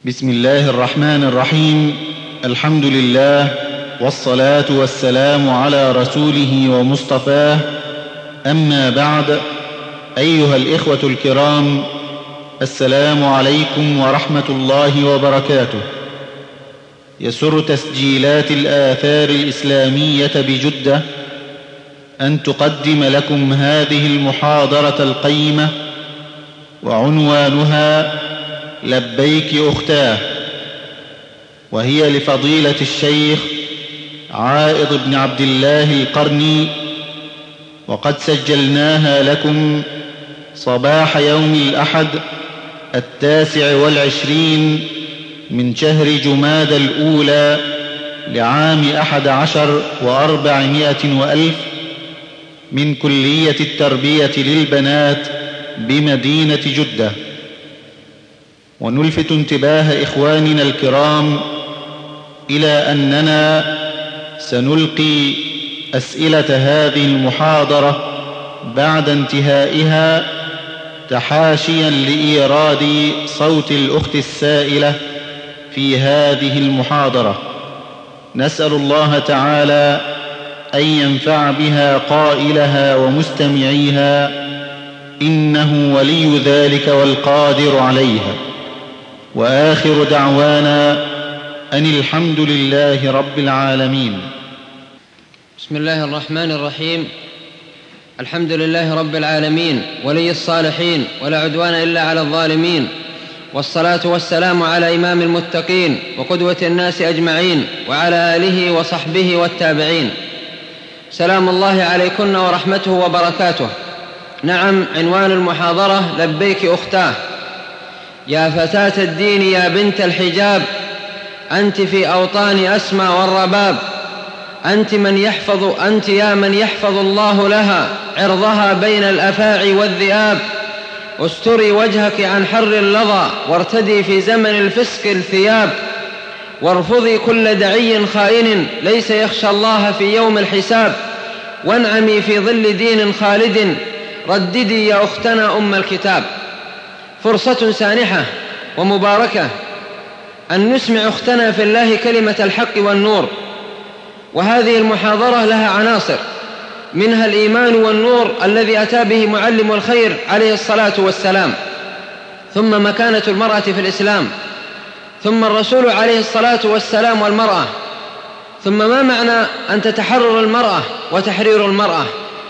بسم الله الرحمن الرحيم. الحمد لله والصلاة والسلام على رسوله ومصطفاه، أما بعد. أيها الإخوة الكرام، السلام عليكم ورحمة الله وبركاته. يسر تسجيلات الآثار الإسلامية بجدة أن تقدم لكم هذه المحاضرة القيمة، وعنوانها لبيك أختاه، وهي لفضيلة الشيخ عائض بن عبد الله القرني، وقد سجلناها لكم صباح يوم الأحد 29 من شهر جمادى الأولى لعام 11 و400 وألف من كلية التربية للبنات بمدينة جدة. ونلفت انتباه إخواننا الكرام إلى أننا سنلقي أسئلة هذه المحاضرة بعد انتهائها تحاشيا لإيراد صوت الأخت السائلة في هذه المحاضرة. نسأل الله تعالى أن ينفع بها قائلها ومستمعيها، إنه ولي ذلك والقادر عليها. وآخر دعوانا أن الحمد لله رب العالمين. بسم الله الرحمن الرحيم. الحمد لله رب العالمين، ولي الصالحين، ولا عدوان إلا على الظالمين، والصلاة والسلام على إمام المتقين وقدوة الناس أجمعين، وعلى آله وصحبه والتابعين. سلام الله عليكن ورحمته وبركاته. نعم، عنوان المحاضرة لبيك أختاه. يا فتاة الدين يا بنت الحجاب، أنت في أوطان أسمى والرباب، أنت يا من يحفظ الله لها عرضها بين الأفاعي والذئاب. استري وجهك عن حر اللظى، وارتدي في زمن الفسق الثياب، وارفضي كل دعي خائن ليس يخشى الله في يوم الحساب، وانعمي في ظل دين خالد، رددي يا أختنا أم الكتاب. فرصة سانحة ومباركة أن نسمع أختنا في الله كلمة الحق والنور. وهذه المحاضرة لها عناصر، منها الإيمان والنور الذي أتى به معلم الخير عليه الصلاة والسلام، ثم مكانة المرأة في الإسلام، ثم الرسول عليه الصلاة والسلام والمرأة، ثم ما معنى أن تتحرر المرأة وتحرير المرأة.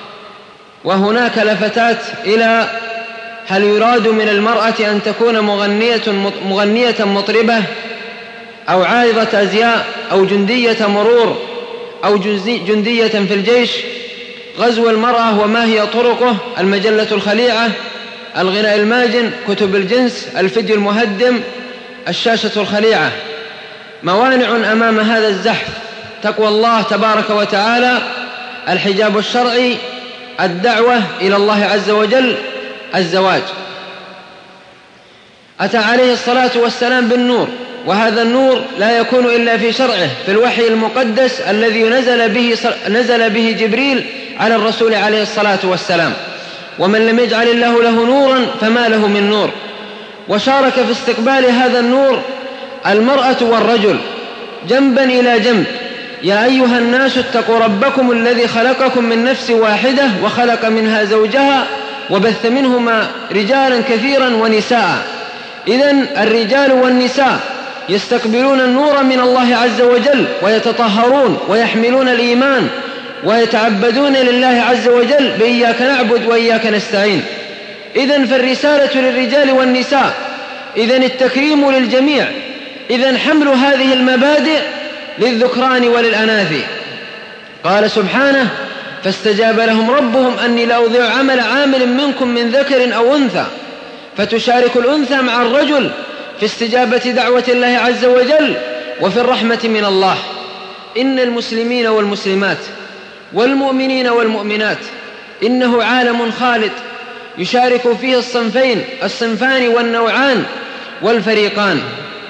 وهناك لفتات إلى هل يراد من المرأة أن تكون مغنية مطربة، أو عارضة أزياء، أو جندية مرور، أو جندية في الجيش. غزو المرأة وما هي طرقه، المجلة الخليعة، الغناء الماجن، كتب الجنس، الفيديو المهدم، الشاشة الخليعة. موانع أمام هذا الزحف: تقوى الله تبارك وتعالى، الحجاب الشرعي، الدعوة إلى الله عز وجل، الزواج. أتى عليه الصلاة والسلام بالنور، وهذا النور لا يكون إلا في شرعه، في الوحي المقدس الذي نزل به جبريل على الرسول عليه الصلاة والسلام. ومن لم يجعل الله له نورا فما له من نور. وشارك في استقبال هذا النور المرأة والرجل جنبا إلى جنب. يا أيها الناس اتقوا ربكم الذي خلقكم من نفس واحدة وخلق منها زوجها وبث منهما رجالا كثيرا ونساء. إذن الرجال والنساء يستقبلون النور من الله عز وجل، ويتطهرون ويحملون الإيمان، ويتعبدون لله عز وجل بإياك نعبد وإياك نستعين. إذن فالرسالة للرجال والنساء، إذن التكريم للجميع، إذن حمل هذه المبادئ للذكران وللأناث. قال سبحانه: فاستجاب لهم ربهم أني لا أضيع عمل عامل منكم من ذكر أو أنثى، فتشارك الأنثى مع الرجل في استجابة دعوة الله عز وجل وفي الرحمة من الله. إن المسلمين والمسلمات والمؤمنين والمؤمنات إنه عالم خالد يشارك فيه الصنفان والنوعان والفريقان.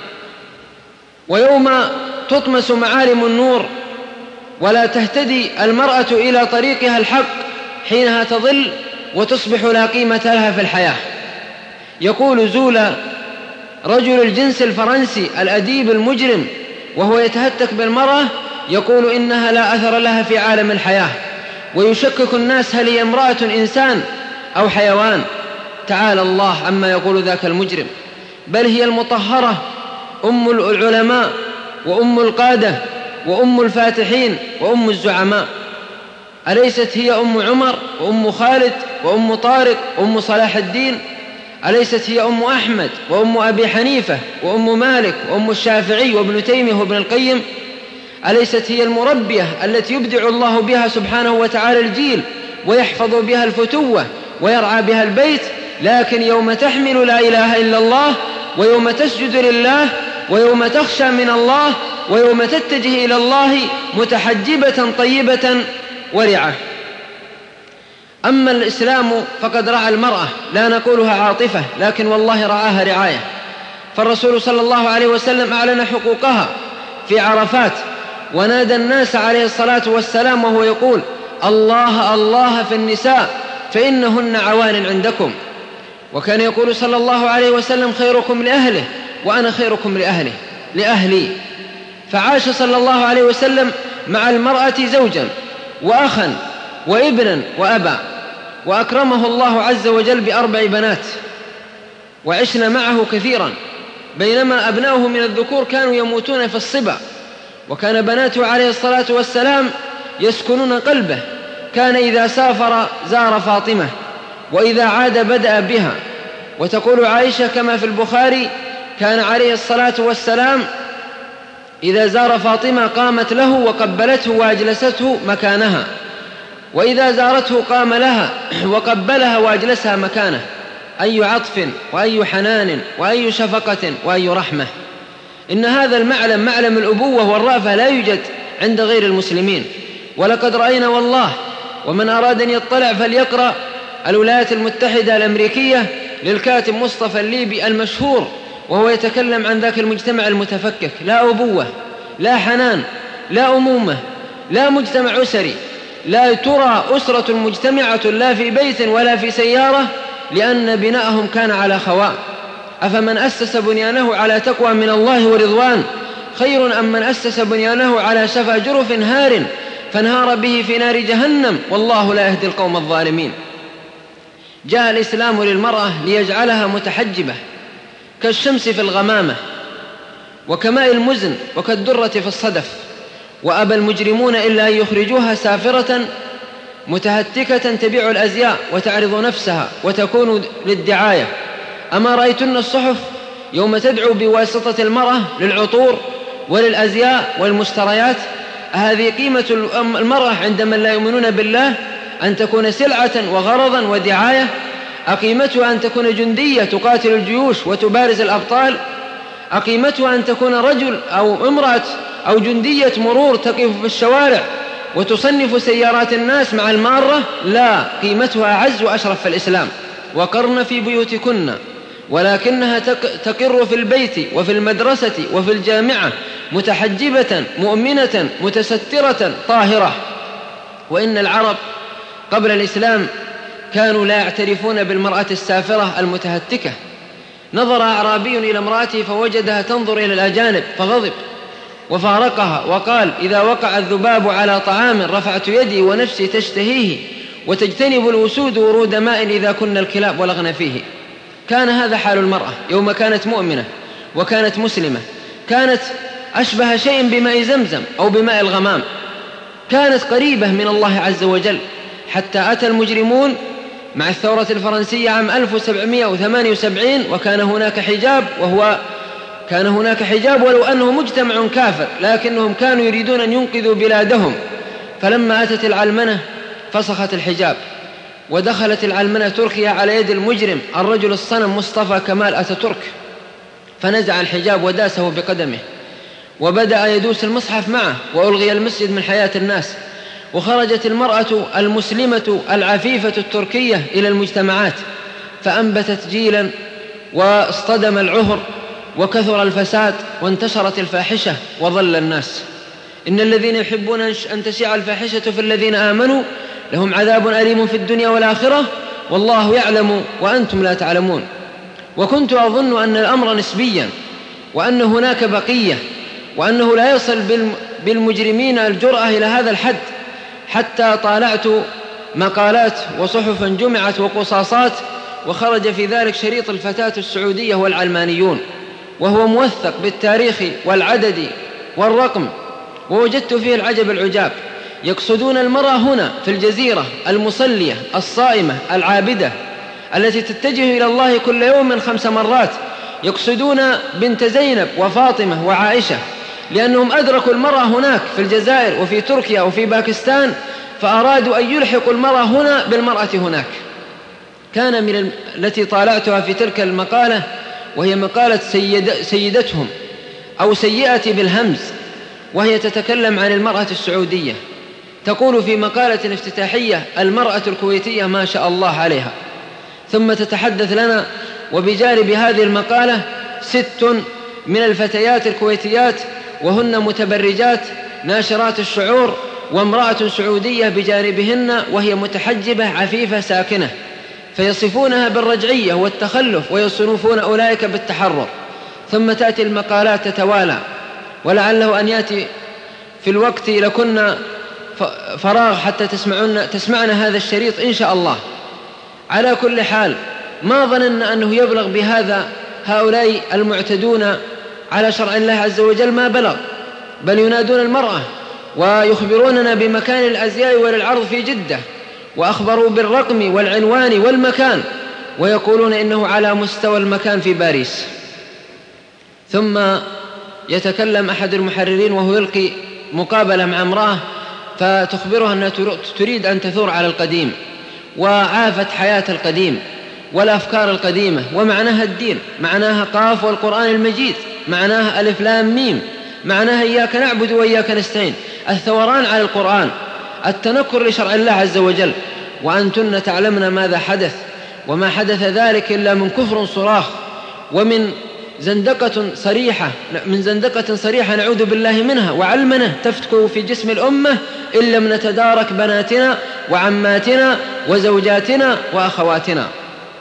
ويوم تطمس معالم النور ولا تهتدي المرأة إلى طريقها الحق، حينها تضل وتصبح لا قيمة لها في الحياة. يقول زولا رجل الجنس الفرنسي الأديب المجرم وهو يتهتك بالمرأة يقول إنها لا أثر لها في عالم الحياة، ويشكك الناس هل هي امرأة إنسان أو حيوان. تعالى الله عما يقول ذاك المجرم، بل هي المطهرة، أم العلماء وأم القادة وأم الفاتحين وأم الزعماء. أليست هي أم عمر وأم خالد وأم طارق وأم صلاح الدين؟ أليست هي أم أحمد وأم أبي حنيفة وأم مالك وأم الشافعي وابن تيمية وابن القيم؟ أليست هي المربية التي يبدع الله بها سبحانه وتعالى الجيل ويحفظ بها الفتوة ويرعى بها البيت؟ لكن يوم تحمل لا إله إلا الله، ويوم تسجد لله، ويوم تخشى من الله، ويوم تتجه إلى الله متحجبة طيبة ورعة. أما الإسلام فقد رعى المرأة، لا نقولها عاطفة، لكن والله رعاها رعاية. فالرسول صلى الله عليه وسلم أعلن حقوقها في عرفات، ونادى الناس عليه الصلاة والسلام وهو يقول: الله الله في النساء فإنهن عوان عندكم. وكان يقول صلى الله عليه وسلم: خيركم لأهله وأنا خيركم لأهلي. فعاش صلى الله عليه وسلم مع المرأة زوجا وأخا وابنا وأبا، وأكرمه الله عز وجل ب4 بنات، وعشنا معه كثيرا، بينما أبناؤه من الذكور كانوا يموتون في الصبا، وكان بناته عليه الصلاة والسلام يسكنون قلبه. كان إذا سافر زار فاطمة، وإذا عاد بدأ بها. وتقول عائشة كما في البخاري: كان عليه الصلاة والسلام إذا زار فاطمة قامت له وقبلته وأجلسته مكانها، وإذا زارته قام لها وقبلها وأجلسها مكانه. أي عطف وأي حنان وأي شفقة وأي رحمة! إن هذا المعلم، معلم الأبوة والرأفة، لا يوجد عند غير المسلمين. ولقد رأينا والله، ومن أراد أن يطلع فليقرأ الولايات المتحدة الأمريكية للكاتب مصطفى الليبي المشهور، وهو يتكلم عن ذاك المجتمع المتفكك. لا أبوة، لا حنان، لا أمومة، لا مجتمع أسري، لا ترى أسرة مجتمعة لا في بيت ولا في سيارة، لأن بناءهم كان على خواء. أفمن أسس بنيانه على تقوى من الله ورضوان خير أم من أسس بنيانه على شفا جرف هار فانهار به في نار جهنم والله لا يهدي القوم الظالمين. جاء الإسلام للمرأة ليجعلها متحجبة كالشمس في الغمامة، وكماء المزن، وكالدرة في الصدف. وأبى المجرمون إلا أن يخرجوها سافرة متهتكة تبيع الأزياء وتعرض نفسها وتكون للدعاية. أما رأيتن الصحف يوم تدعو بواسطة المرأة للعطور وللأزياء والمشتريات؟ هذه قيمة المرأة عند من لا يؤمنون بالله؟ أن تكون سلعة وغرضا ودعاية؟ أقيمتها أن تكون جندية تقاتل الجيوش وتبارز الأبطال؟ أقيمتها أن تكون رجل أو امرأة أو جندية مرور تقف في الشوارع وتصنف سيارات الناس مع المارة؟ لا، قيمتها أعز وأشرف في الإسلام. وقرن في بيوتكن، ولكنها تقر في البيت وفي المدرسة وفي الجامعة متحجبة مؤمنة متسترة طاهرة. وإن العرب قبل الإسلام كانوا لا يعترفون بالمرأة السافرة المتهتكة. نظر أعرابي إلى امرأته فوجدها تنظر إلى الأجانب فغضب وفارقها وقال: إذا وقع الذباب على طعام رفعت يدي ونفسي تشتهيه، وتجتنب الأسود ورود ماء إذا كن الكلاب ولغن فيه. كان هذا حال المرأة يوم كانت مؤمنة وكانت مسلمة، كانت أشبه شيء بماء زمزم أو بماء الغمام، كانت قريبة من الله عز وجل، حتى أتى المجرمون مع الثورة الفرنسية عام 1778 وكان هناك حجاب ولو أنه مجتمع كافر، لكنهم كانوا يريدون أن ينقذوا بلادهم. فلما أتت العلمنة فسخت الحجاب، ودخلت العلمنة تركيا على يد المجرم الرجل الصنم مصطفى كمال أتاتورك، فنزع الحجاب وداسه بقدمه، وبدأ يدوس المصحف معه، وألغي المسجد من حياة الناس. وخرجت المرأة المسلمة العفيفة التركية إلى المجتمعات فأنبتت جيلا، واصطدم العهر، وكثر الفساد، وانتشرت الفاحشة، وضل الناس. إن الذين يحبون أن تشيع الفاحشة في الذين آمنوا لهم عذاب أليم في الدنيا والآخرة والله يعلم وأنتم لا تعلمون. وكنت أظن أن الأمر نسبيا، وأن هناك بقية، وأنه لا يصل بالمجرمين الجرأة إلى هذا الحد، حتى طالعت مقالات وصحفا جمعت وقصاصات، وخرج في ذلك شريط الفتاة السعودية والعلمانيون، وهو موثق بالتاريخ والعدد والرقم، ووجدت فيه العجب العجاب. يقصدون المرأة هنا في الجزيرة المصلية الصائمة العابدة التي تتجه إلى الله كل يوم 5 مرات، يقصدون بنت زينب وفاطمة وعائشة، لأنهم أدركوا المرأة هناك في الجزائر وفي تركيا وفي باكستان، فأرادوا أن يلحقوا المرأة هنا بالمرأة هناك. كان من التي طالعتها في تلك المقالة، وهي مقالة سيدتهم أو سيئة بالهمز، وهي تتكلم عن المرأة السعودية. تقول في مقالة افتتاحية: المرأة الكويتية ما شاء الله عليها. ثم تتحدث لنا وبجانب هذه المقالة 6 من الفتيات الكويتيات، وهن متبرجات ناشرات الشعور، وامرأة سعودية بجانبهن وهي متحجبة عفيفة ساكنة، فيصفونها بالرجعية والتخلف، ويصنفون أولئك بالتحرر. ثم تأتي المقالات تتوالى، ولعله أن يأتي في الوقت لكنا فراغ حتى تسمعنا هذا الشريط إن شاء الله. على كل حال، ما ظننا أنه يبلغ بهذا هؤلاء المعتدون على شرع الله عز وجل ما بلغ، بل ينادون المرأة ويخبروننا بمكان الأزياء وللعرض في جدة، وأخبروا بالرقم والعنوان والمكان، ويقولون إنه على مستوى المكان في باريس. ثم يتكلم أحد المحررين وهو يلقي مقابلة مع امرأة، فتخبرها أنها تريد أن تثور على القديم، وعافت حياة القديم والأفكار القديمة، ومعناها الدين، معناها قاف والقرآن المجيد، معناها ألف لام ميم، معناها إياك نعبد وإياك نستعين، الثوران على القرآن، التنكر لشرع الله عز وجل. وأنتن تعلمن ماذا حدث، وما حدث ذلك إلا من كفر صراخ، ومن زندقة صريحة نعوذ بالله منها، وعلمنة تفتك في جسم الأمة إن لم نتدارك بناتنا وعماتنا وزوجاتنا وأخواتنا.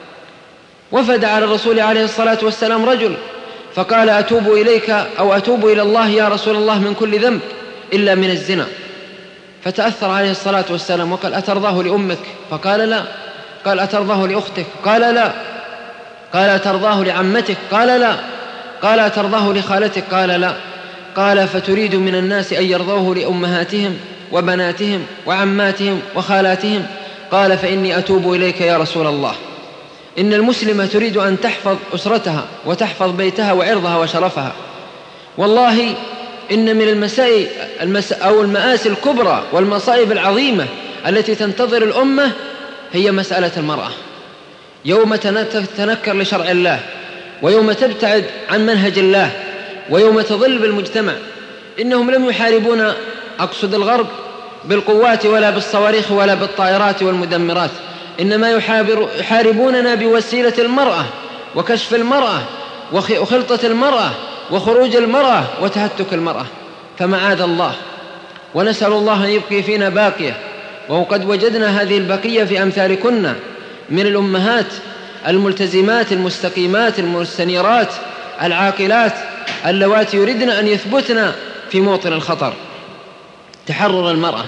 وفد على الرسول عليه الصلاة والسلام رجل فقال: أتوب إليك أو أتوب إلى الله يا رسول الله من كل ذنب إلا من الزنا. فتأثر عليه الصلاة والسلام وقال: أترضاه لأمك؟ فقال: لا. قال: أترضاه لأختك؟ قال: لا. قال: أترضاه لعمتك؟ قال: لا. قال: أترضاه لخالتك؟ قال: لا. قال: فتريد من الناس أن يرضوه لأمهاتهم وبناتهم وعماتهم وخالاتهم؟ قال: فإني أتوب إليك يا رسول الله. إن المسلمة تريد أن تحفظ أسرتها وتحفظ بيتها وعرضها وشرفها. والله إن من المآسي الكبرى والمصائب العظيمة التي تنتظر الأمة هي مسألة المرأة. يوم تنكر لشرع الله، ويوم تبتعد عن منهج الله، ويوم تضل بالمجتمع. إنهم لم يحاربون، أقصد الغرب، بالقوات ولا بالصواريخ ولا بالطائرات والمدمرات، إنما يحاربوننا بوسيلة المرأة وكشف المرأة وخلطة المرأة وخروج المرأة وتهتك المرأة. فمعاذ الله، ونسأل الله أن يبقي فينا باقية، وقد وجدنا هذه البقية في أمثالكن من الأمهات الملتزمات المستقيمات المستنيرات العاقلات اللواتي يريدن أن يثبتن في موطن الخطر. تحرر المرأة.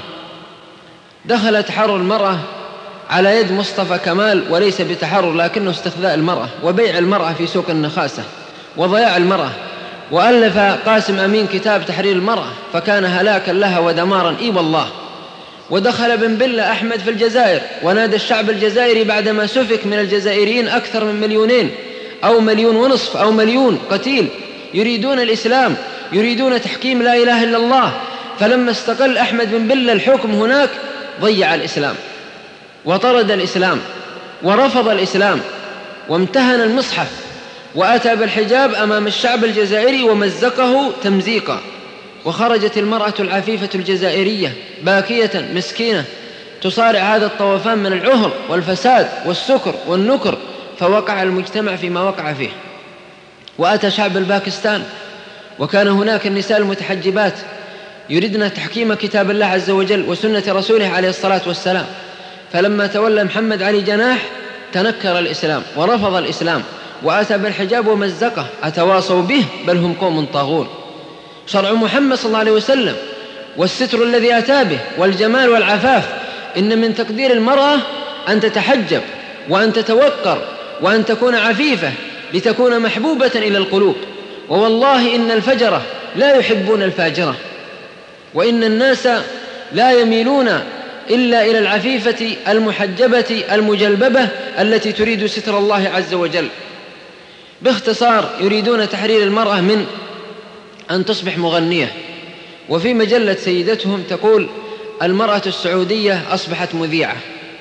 دخل تحرر المرأة على يد مصطفى كمال، وليس بتحرر لكنه استخذاء المرأة وبيع المرأة في سوق النخاسة وضياع المرأة. وألف قاسم أمين كتاب تحرير المرأة، فكان هلاكا لها ودمارا إي والله. ودخل بن بلة أحمد في الجزائر ونادى الشعب الجزائري بعدما سفك من الجزائريين أكثر من 2 أو 1.5 مليون أو 1 مليون قتيل يريدون الإسلام، يريدون تحكيم لا إله إلا الله. فلما استقل أحمد بن بلة الحكم هناك ضيع الإسلام وطرد الإسلام ورفض الإسلام وامتهن المصحف، وأتى بالحجاب أمام الشعب الجزائري ومزقه تمزيقا. وخرجت المرأة العفيفة الجزائرية باكية مسكينة تصارع هذا الطوفان من العهر والفساد والسكر والنكر، فوقع المجتمع فيما وقع فيه. وأتى شعب الباكستان، وكان هناك النساء المتحجبات يريدن تحكيم كتاب الله عز وجل وسنة رسوله عليه الصلاة والسلام. فلما تولى محمد علي جناح تنكر الإسلام ورفض الإسلام وأتى بالحجاب ومزقه أتواصوا به بل هم قوم طاغون. شرع محمد صلى الله عليه وسلم والستر الذي أتى به والجمال والعفاف، إن من تقدير المرأة أن تتحجب وأن تتوقر وأن تكون عفيفة لتكون محبوبة إلى القلوب. ووالله إن الفجرة لا يحبون الفاجرة، وإن الناس لا يميلون إلا إلى العفيفة المحجبة المجلببة التي تريد ستر الله عز وجل. باختصار يريدون تحرير المرأة من أن تصبح مغنية. وفي مجلة سيدتهم تقول المرأة السعودية أصبحت مذيعة،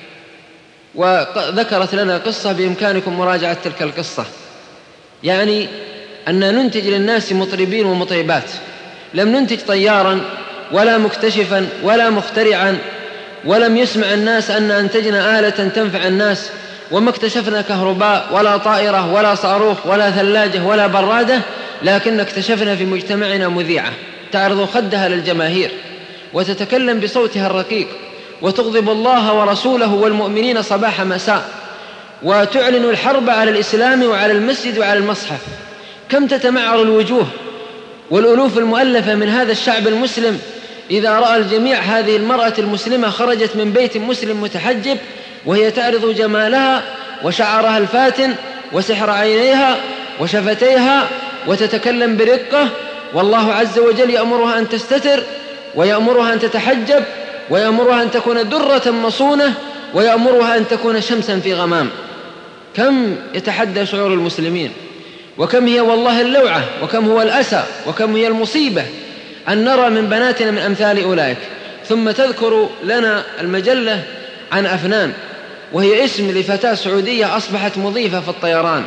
وذكرت لنا قصة بإمكانكم مراجعة تلك القصة، يعني أن ننتج للناس مطربين ومطربات، لم ننتج طيارا ولا مكتشفا ولا مخترعا، ولم يسمع الناس أن أنتجنا آلة تنفع الناس، وما اكتشفنا كهرباء ولا طائرة ولا صاروخ ولا ثلاجة ولا برادة، لكن اكتشفنا في مجتمعنا مذيعة تعرض خدها للجماهير وتتكلم بصوتها الرقيق وتغضب الله ورسوله والمؤمنين صباح مساء، وتعلن الحرب على الإسلام وعلى المسجد وعلى المصحف. كم تتمعر الوجوه والألوف المؤلفة من هذا الشعب المسلم إذا رأى الجميع هذه المرأة المسلمة خرجت من بيت مسلم متحجب وهي تعرض جمالها وشعرها الفاتن وسحر عينيها وشفتيها وتتكلم برقة، والله عز وجل يأمرها أن تستتر ويأمرها أن تتحجب ويأمرها أن تكون درة مصونة ويأمرها أن تكون شمسا في غمام. كم يتحدى شعور المسلمين، وكم هي والله اللوعة، وكم هو الأسى، وكم هي المصيبة أن نرى من بناتنا من أمثال أولئك. ثم تذكر لنا المجلة عن أفنان، وهي اسم لفتاة سعودية أصبحت مضيفة في الطيران،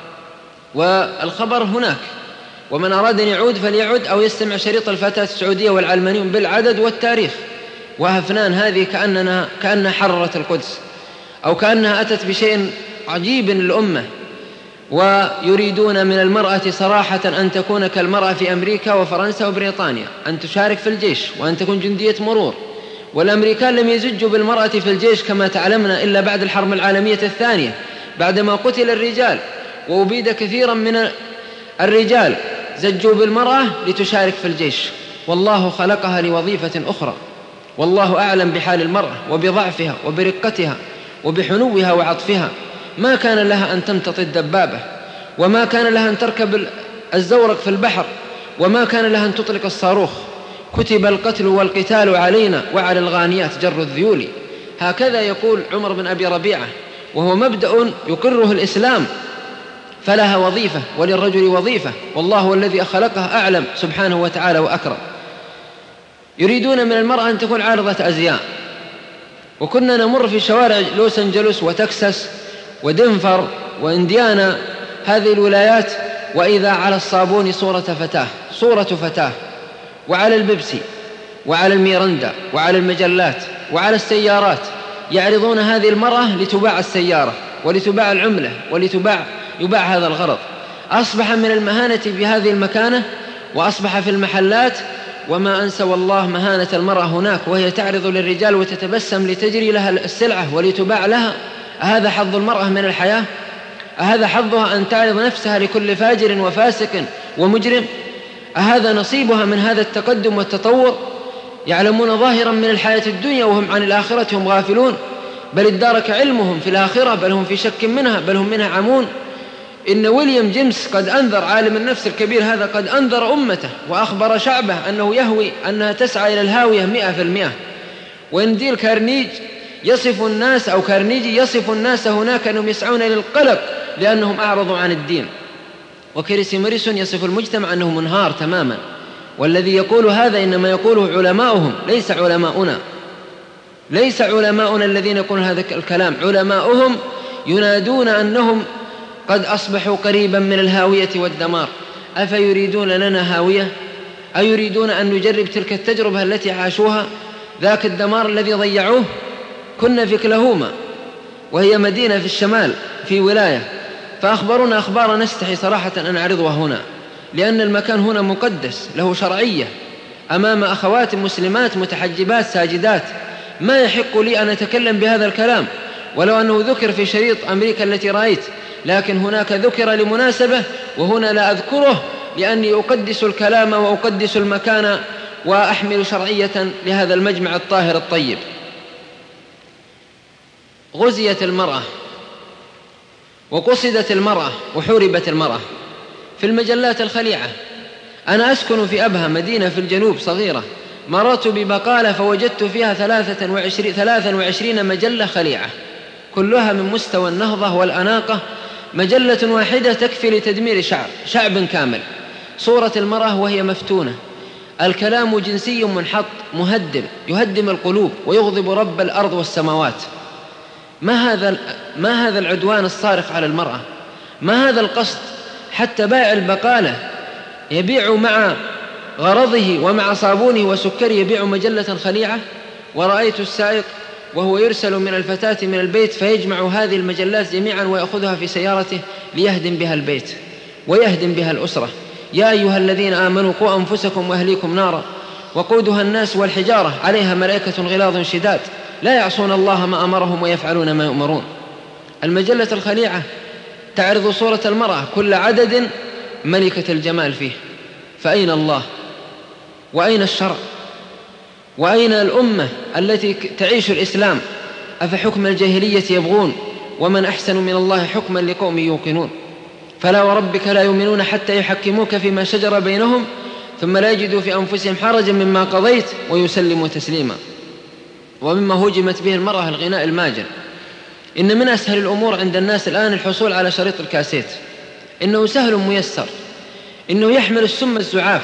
والخبر هناك، ومن أراد أن يعود فليعود أو يستمع شريط الفتاة السعودية والعلمانيون بالعدد والتاريخ. وأفنان هذه كأنها حررت القدس، أو كأنها أتت بشيء عجيب للأمة. ويريدون من المرأة صراحة أن تكون كالمرأة في أمريكا وفرنسا وبريطانيا، أن تشارك في الجيش وأن تكون جندية مرور. والأمريكان لم يزجوا بالمرأة في الجيش كما تعلمنا إلا بعد الحرب العالمية الثانية، بعدما قتل الرجال وأبيد كثيرا من الرجال زجوا بالمرأة لتشارك في الجيش. والله خلقها لوظيفة أخرى، والله أعلم بحال المرأة وبضعفها وبرقتها وبحنوها وعطفها. ما كان لها أن تمتطي الدبابة، وما كان لها أن تركب الزورق في البحر، وما كان لها أن تطلق الصاروخ. كتب القتل والقتال علينا وعلى الغانيات جر الذيول. هكذا يقول عمر بن أبي ربيعة، وهو مبدأ يقره الإسلام. فلها وظيفة وللرجل وظيفة، والله هو الذي خلقها أعلم سبحانه وتعالى وأكرم. يريدون من المرأة أن تكون عارضة أزياء. وكنا نمر في شوارع لوس أنجلوس وتكساس ودنفر وإنديانا، هذه الولايات، وإذا على الصابون صورة فتاة، وعلى البيبسي وعلى الميرندا وعلى المجلات وعلى السيارات يعرضون هذه المرأة لتباع السيارة ولتباع العملة يباع هذا الغرض. أصبح من المهانة في هذه المكانة، وأصبح في المحلات. وما أنسى والله مهانة المرأة هناك وهي تعرض للرجال وتتبسم لتجري لها السلعة ولتباع لها. أهذا حظ المرأة من الحياة؟ أهذا حظها أن تعرض نفسها لكل فاجر وفاسق ومجرم؟ أهذا نصيبها من هذا التقدم والتطور؟ يعلمون ظاهرا من الحياة الدنيا وهم عن الآخرة هم غافلون، بل ادارك علمهم في الآخرة، بل هم في شك منها، بل هم منها عمون. إن ويليام جيمس قد أنذر، عالم النفس الكبير هذا، قد أنذر أمته وأخبر شعبه أنه يهوي أنها تسعى إلى الهاوية 100%. وإن ديل كارنيجي يصف الناس هناك أنهم يسعون إلى القلق لأنهم أعرضوا عن الدين. وكريسي ماريسون يصف المجتمع أنه منهار تماما. والذي يقول هذا إنما يقوله علماؤهم، ليس علماؤنا الذين يقولون هذا الكلام. علماؤهم ينادون أنهم قد أصبحوا قريبا من الهاوية والدمار. أفيريدون لنا هاوية؟ أيريدون أن نجرب تلك التجربة التي عاشوها، ذاك الدمار الذي ضيعوه؟ كنا في كلاهوما، وهي مدينة في الشمال في ولاية، فأخبرونا أخبار نستحي صراحة أن نعرضها هنا، لأن المكان هنا مقدس له شرعية أمام أخوات مسلمات متحجبات ساجدات. ما يحق لي أن أتكلم بهذا الكلام، ولو أنه ذكر في شريط أمريكا التي رأيت لكن هناك ذكر لمناسبة، وهنا لا أذكره لأني أقدس الكلام وأقدس المكان وأحمل شرعية لهذا المجمع الطاهر الطيب. غزيت المرأة وقصدت المرأة وحوربت المرأة في المجلات الخليعة. أنا أسكن في أبها، مدينة في الجنوب صغيرة، مررت ببقالة فوجدت فيها 23 مجلة خليعة، كلها من مستوى النهضة والأناقة، مجلة واحدة تكفي لتدمير شعب كامل. صورة المرأة وهي مفتونة، الكلام جنسي منحط مهدم يهدم القلوب ويغضب رب الأرض والسماوات. ما هذا العدوان الصارخ على المرأة؟ ما هذا القصد؟ حتى بائع البقالة يبيع مع غرضه ومع صابونه وسكر يبيع مجلة خليعة. ورأيت السائق وهو يرسل من الفتاة من البيت فيجمع هذه المجلات جميعا ويأخذها في سيارته ليهدم بها البيت ويهدم بها الأسرة. يا أيها الذين آمنوا قوا أنفسكم وأهليكم نارا وقودها الناس والحجارة عليها ملائكة غلاظ شداد لا يعصون الله ما أمرهم ويفعلون ما يؤمرون. المجلة الخليعة تعرض صورة المرأة كل عدد ملكة الجمال فيه. فأين الله؟ وأين الشرع؟ وأين الأمة التي تعيش الإسلام؟ أفحكم الجاهلية يبغون ومن أحسن من الله حكما لقوم يوقنون. فلا وربك لا يؤمنون حتى يحكموك فيما شجر بينهم ثم لا يجدوا في أنفسهم حرجا مما قضيت ويسلموا تسليما. ومما هجمت به المرأة الغناء الماجن. إن من أسهل الأمور عند الناس الآن الحصول على شريط الكاسيت، إنه سهل ميسر، إنه يحمل السم الزعاف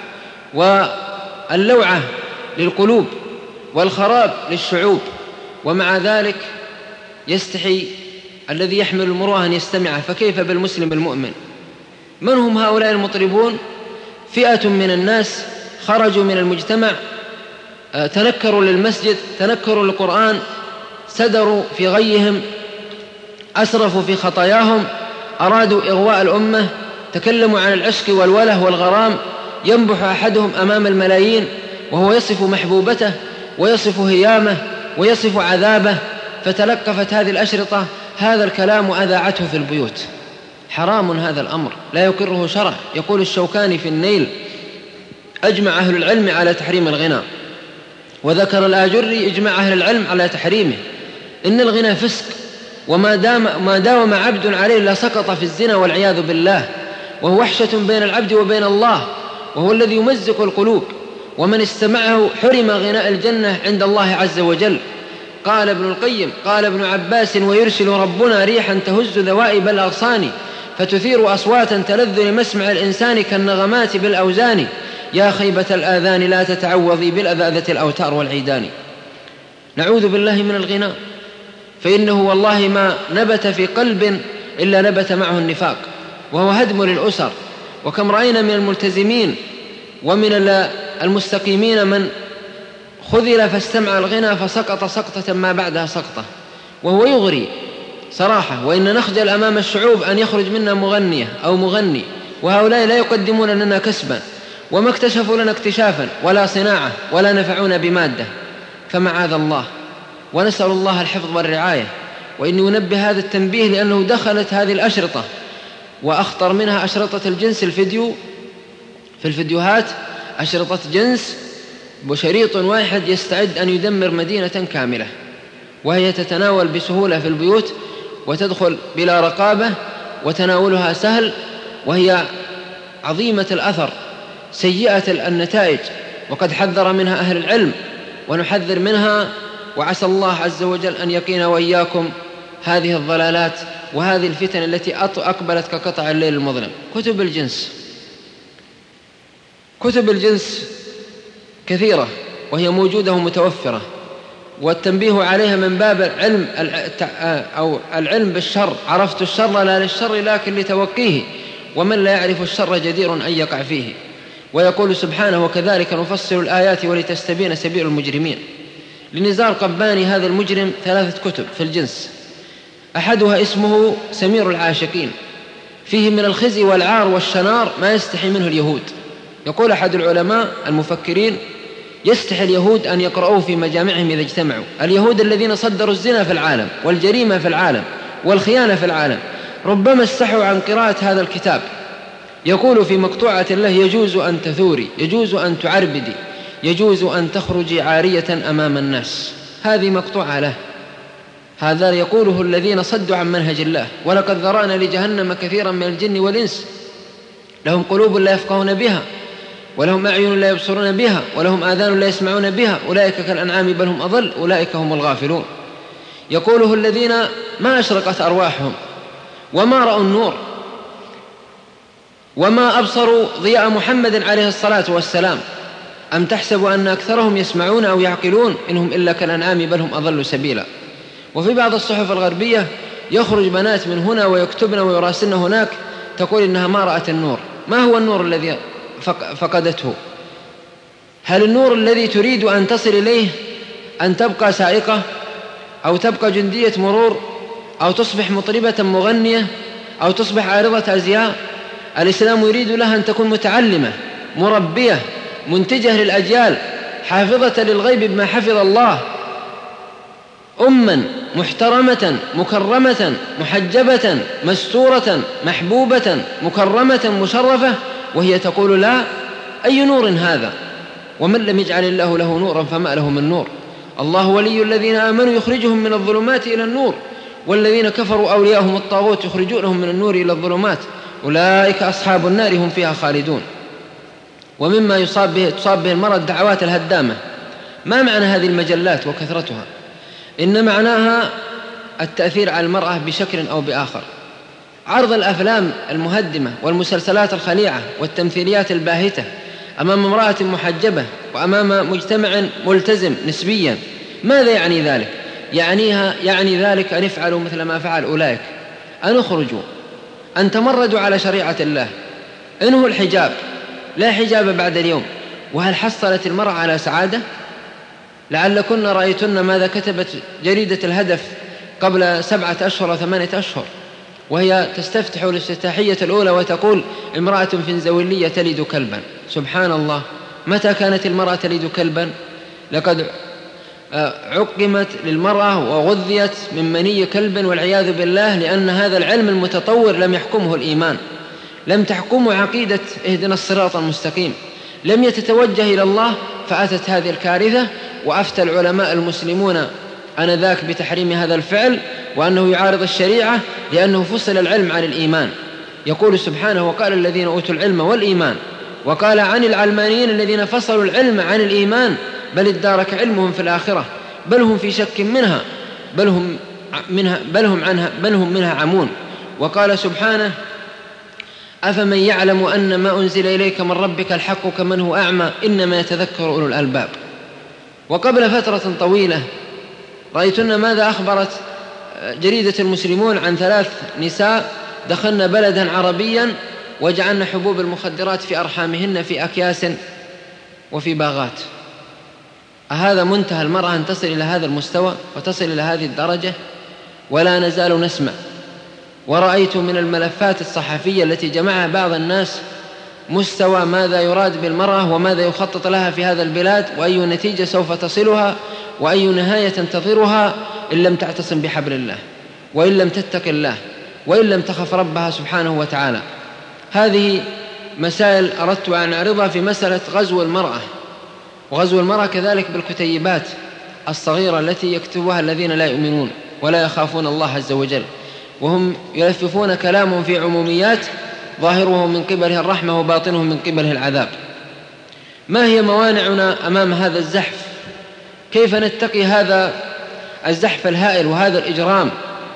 واللوعة للقلوب والخراب للشعوب، ومع ذلك يستحي الذي يحمل المروءة أن يستمع، فكيف بالمسلم المؤمن؟ من هم هؤلاء المطربون؟ فئة من الناس خرجوا من المجتمع، تنكروا للمسجد، تنكروا للقرآن، سدروا في غيهم، أسرفوا في خطاياهم، أرادوا إغواء الأمة، تكلموا عن العشق والوله والغرام. ينبح أحدهم أمام الملايين وهو يصف محبوبته ويصف هيامه ويصف عذابه، فتلقفت هذه الأشرطة هذا الكلام وأذاعته في البيوت. حرام هذا الأمر، لا يقره شرع. يقول الشوكاني في النيل: أجمع أهل العلم على تحريم الغناء، وذكر الآجري إجماع أهل العلم على تحريمه. إن الغنى فسق، وما داوم عبد عليه لسقط في الزنا والعياذ بالله، وهو وحشة بين العبد وبين الله، وهو الذي يمزق القلوب، ومن استمعه حرم غناء الجنة عند الله عز وجل. قال ابن القيم: قال ابن عباس: ويرسل ربنا ريحا تهز ذوائب الأغصان فتثير أصواتا تلذ لمسمع الإنسان كالنغمات بالأوزان. يا خيبة الآذان لا تتعوضي بالأذاذة الأوتار والعيدان. نعوذ بالله من الغناء، فإنه والله ما نبت في قلب إلا نبت معه النفاق، وهو هدم للأسر. وكم رأينا من الملتزمين ومن المستقيمين من خذل فاستمع الغنى فسقط سقطة ما بعدها سقطة، وهو يغري صراحة. وإن نخجل أمام الشعوب أن يخرج منا مغنية أو مغني، وهؤلاء لا يقدمون لنا كسبا، وما اكتشفوا لنا اكتشافا ولا صناعة ولا نفعونا بمادة. فمعاذ الله، ونسأل الله الحفظ والرعاية. وإني أنبه هذا التنبيه لأنه دخلت هذه الأشرطة، وأخطر منها أشرطة الجنس في الفيديوهات، أشرطة جنس بشريط واحد يستعد أن يدمر مدينة كاملة، وهي تتناول بسهولة في البيوت وتدخل بلا رقابة، وتناولها سهل، وهي عظيمة الأثر سيئة النتائج، وقد حذر منها أهل العلم ونحذر منها. وعسى الله عز وجل أن يقينا وإياكم هذه الضلالات وهذه الفتن التي أقبلت كقطع الليل المظلم. كتب الجنس كثيرة وهي موجودة ومتوفرة، والتنبيه عليها من باب العلم بالشر. عرفت الشر لا للشر لكن لتوقيه، ومن لا يعرف الشر جدير أن يقع فيه. ويقول سبحانه: وكذلك نفصل الآيات ولتستبين سبيل المجرمين. لنزار قباني هذا المجرم 3 كتب في الجنس، أحدها اسمه سمير العاشقين، فيه من الخزي والعار والشنار ما يستحي منه اليهود. يقول أحد العلماء المفكرين: يستحي اليهود أن يقرأوه في مجامعهم إذا اجتمعوا. اليهود الذين صدروا الزنا في العالم والجريمة في العالم والخيانة في العالم، ربما استحوا عن قراءة هذا الكتاب. يقول في مقطوعة له: يجوز أن تثوري، يجوز أن تعربدي، يجوز أن تخرجي عارية أمام الناس. هذه مقطوعة له. هذا يقوله الذين صدوا عن منهج الله. ولقد ذرأنا لجهنم كثيرا من الجن والإنس لهم قلوب لا يفقهون بها، ولهم أعين لا يبصرون بها، ولهم آذان لا يسمعون بها، أولئك كالأنعام بل هم أضل، أولئك هم الغافلون. يقوله الذين ما أشرقت أرواحهم وما رأوا النور وما أبصروا ضياء محمد عليه الصلاة والسلام. أم تحسب أن أكثرهم يسمعون أو يعقلون؟ إنهم إلا كالأنعام بل هم أضل سبيلا. وفي بعض الصحف الغربية يخرج بنات من هنا ويكتبن ويراسلن هناك تقول إنها ما رأت النور. ما هو النور الذي فقدته؟ هل النور الذي تريد أن تصل إليه أن تبقى سائقة أو تبقى جندية مرور أو تصبح مطربة مغنية أو تصبح عارضة أزياء؟ الإسلام يريد لها أن تكون متعلمة مربية منتجة للأجيال حافظة للغيب بما حفظ الله، أما محترمة مكرمة محجبة مستورة محبوبة مكرمة مشرفة، وهي تقول لا. أي نور هذا؟ ومن لم يجعل الله له نورا فما له من نور. الله ولي الذين آمنوا يخرجهم من الظلمات إلى النور، والذين كفروا أولياءهم الطاغوت يخرجونهم من النور إلى الظلمات، أولئك أصحاب النار هم فيها خالدون. ومما تصاب به المرأة الدعوات الهدامة. ما معنى هذه المجلات وكثرتها؟ إن معناها التأثير على المرأة بشكل أو بآخر. عرض الأفلام المهدمة والمسلسلات الخليعة والتمثيليات الباهتة أمام امرأة محجبة وأمام مجتمع ملتزم نسبيا. ماذا يعني ذلك؟ يعني ذلك أن يفعلوا مثل ما فعل أولئك، أن يخرجوا، أن تمردوا على شريعة الله، إنه الحجاب، لا حجاب بعد اليوم. وهل حصلت المرأة على سعادة؟ لعلكن رأيتن ماذا كتبت جريدة الهدف قبل 7 أشهر أو 8 أشهر، وهي تستفتح الافتتاحية الأولى وتقول: امرأة فنزويلية تلد كلبا. سبحان الله، متى كانت المرأة تلد كلبا؟ لقد عقمت للمرأة وغذيت من مني كلب والعياذ بالله، لأن هذا العلم المتطور لم يحكمه الإيمان، لم تحكمه عقيدة اهدنا الصراط المستقيم، لم يتتوجه إلى الله، فأتت هذه الكارثة. وأفتى العلماء المسلمون آنذاك بتحريم هذا الفعل وأنه يعارض الشريعة، لأنه فصل العلم عن الإيمان. يقول سبحانه: وقال الذين أوتوا العلم والإيمان، وقال عن العلمانيين الذين فصلوا العلم عن الإيمان بل ادارك علمهم في الآخرة بل هم في شك منها بل هم منها عمون. وقال سبحانه: أفمن يعلم أن ما أنزل إليك من ربك الحق كمن هو أعمى إنما يتذكر أولو الألباب. وقبل فترة طويلة رأيتن ماذا أخبرت جريدة المسلمون عن 3 نساء دخلن بلدا عربيا وجعلن حبوب المخدرات في أرحامهن في أكياس وفي باغات. أهذا منتهى المرأة أن تصل إلى هذا المستوى وتصل إلى هذه الدرجة؟ ولا نزال نسمع. ورأيت من الملفات الصحفية التي جمعها بعض الناس مستوى ماذا يراد بالمرأة وماذا يخطط لها في هذا البلاد، وأي نتيجة سوف تصلها، وأي نهاية تنتظرها إن لم تعتصم بحبل الله، وإن لم تتق الله، وإن لم تخف ربها سبحانه وتعالى. هذه مسائل أردت أن أعرضها في مسألة غزو المرأة، وغزو المرأة كذلك بالكتيبات الصغيرة التي يكتبها الذين لا يؤمنون ولا يخافون الله عز وجل، وهم يلففون كلامهم في عموميات ظاهره من قبله الرحمة وباطنه من قبله العذاب. ما هي موانعنا أمام هذا الزحف؟ كيف نتقي هذا الزحف الهائل وهذا الإجرام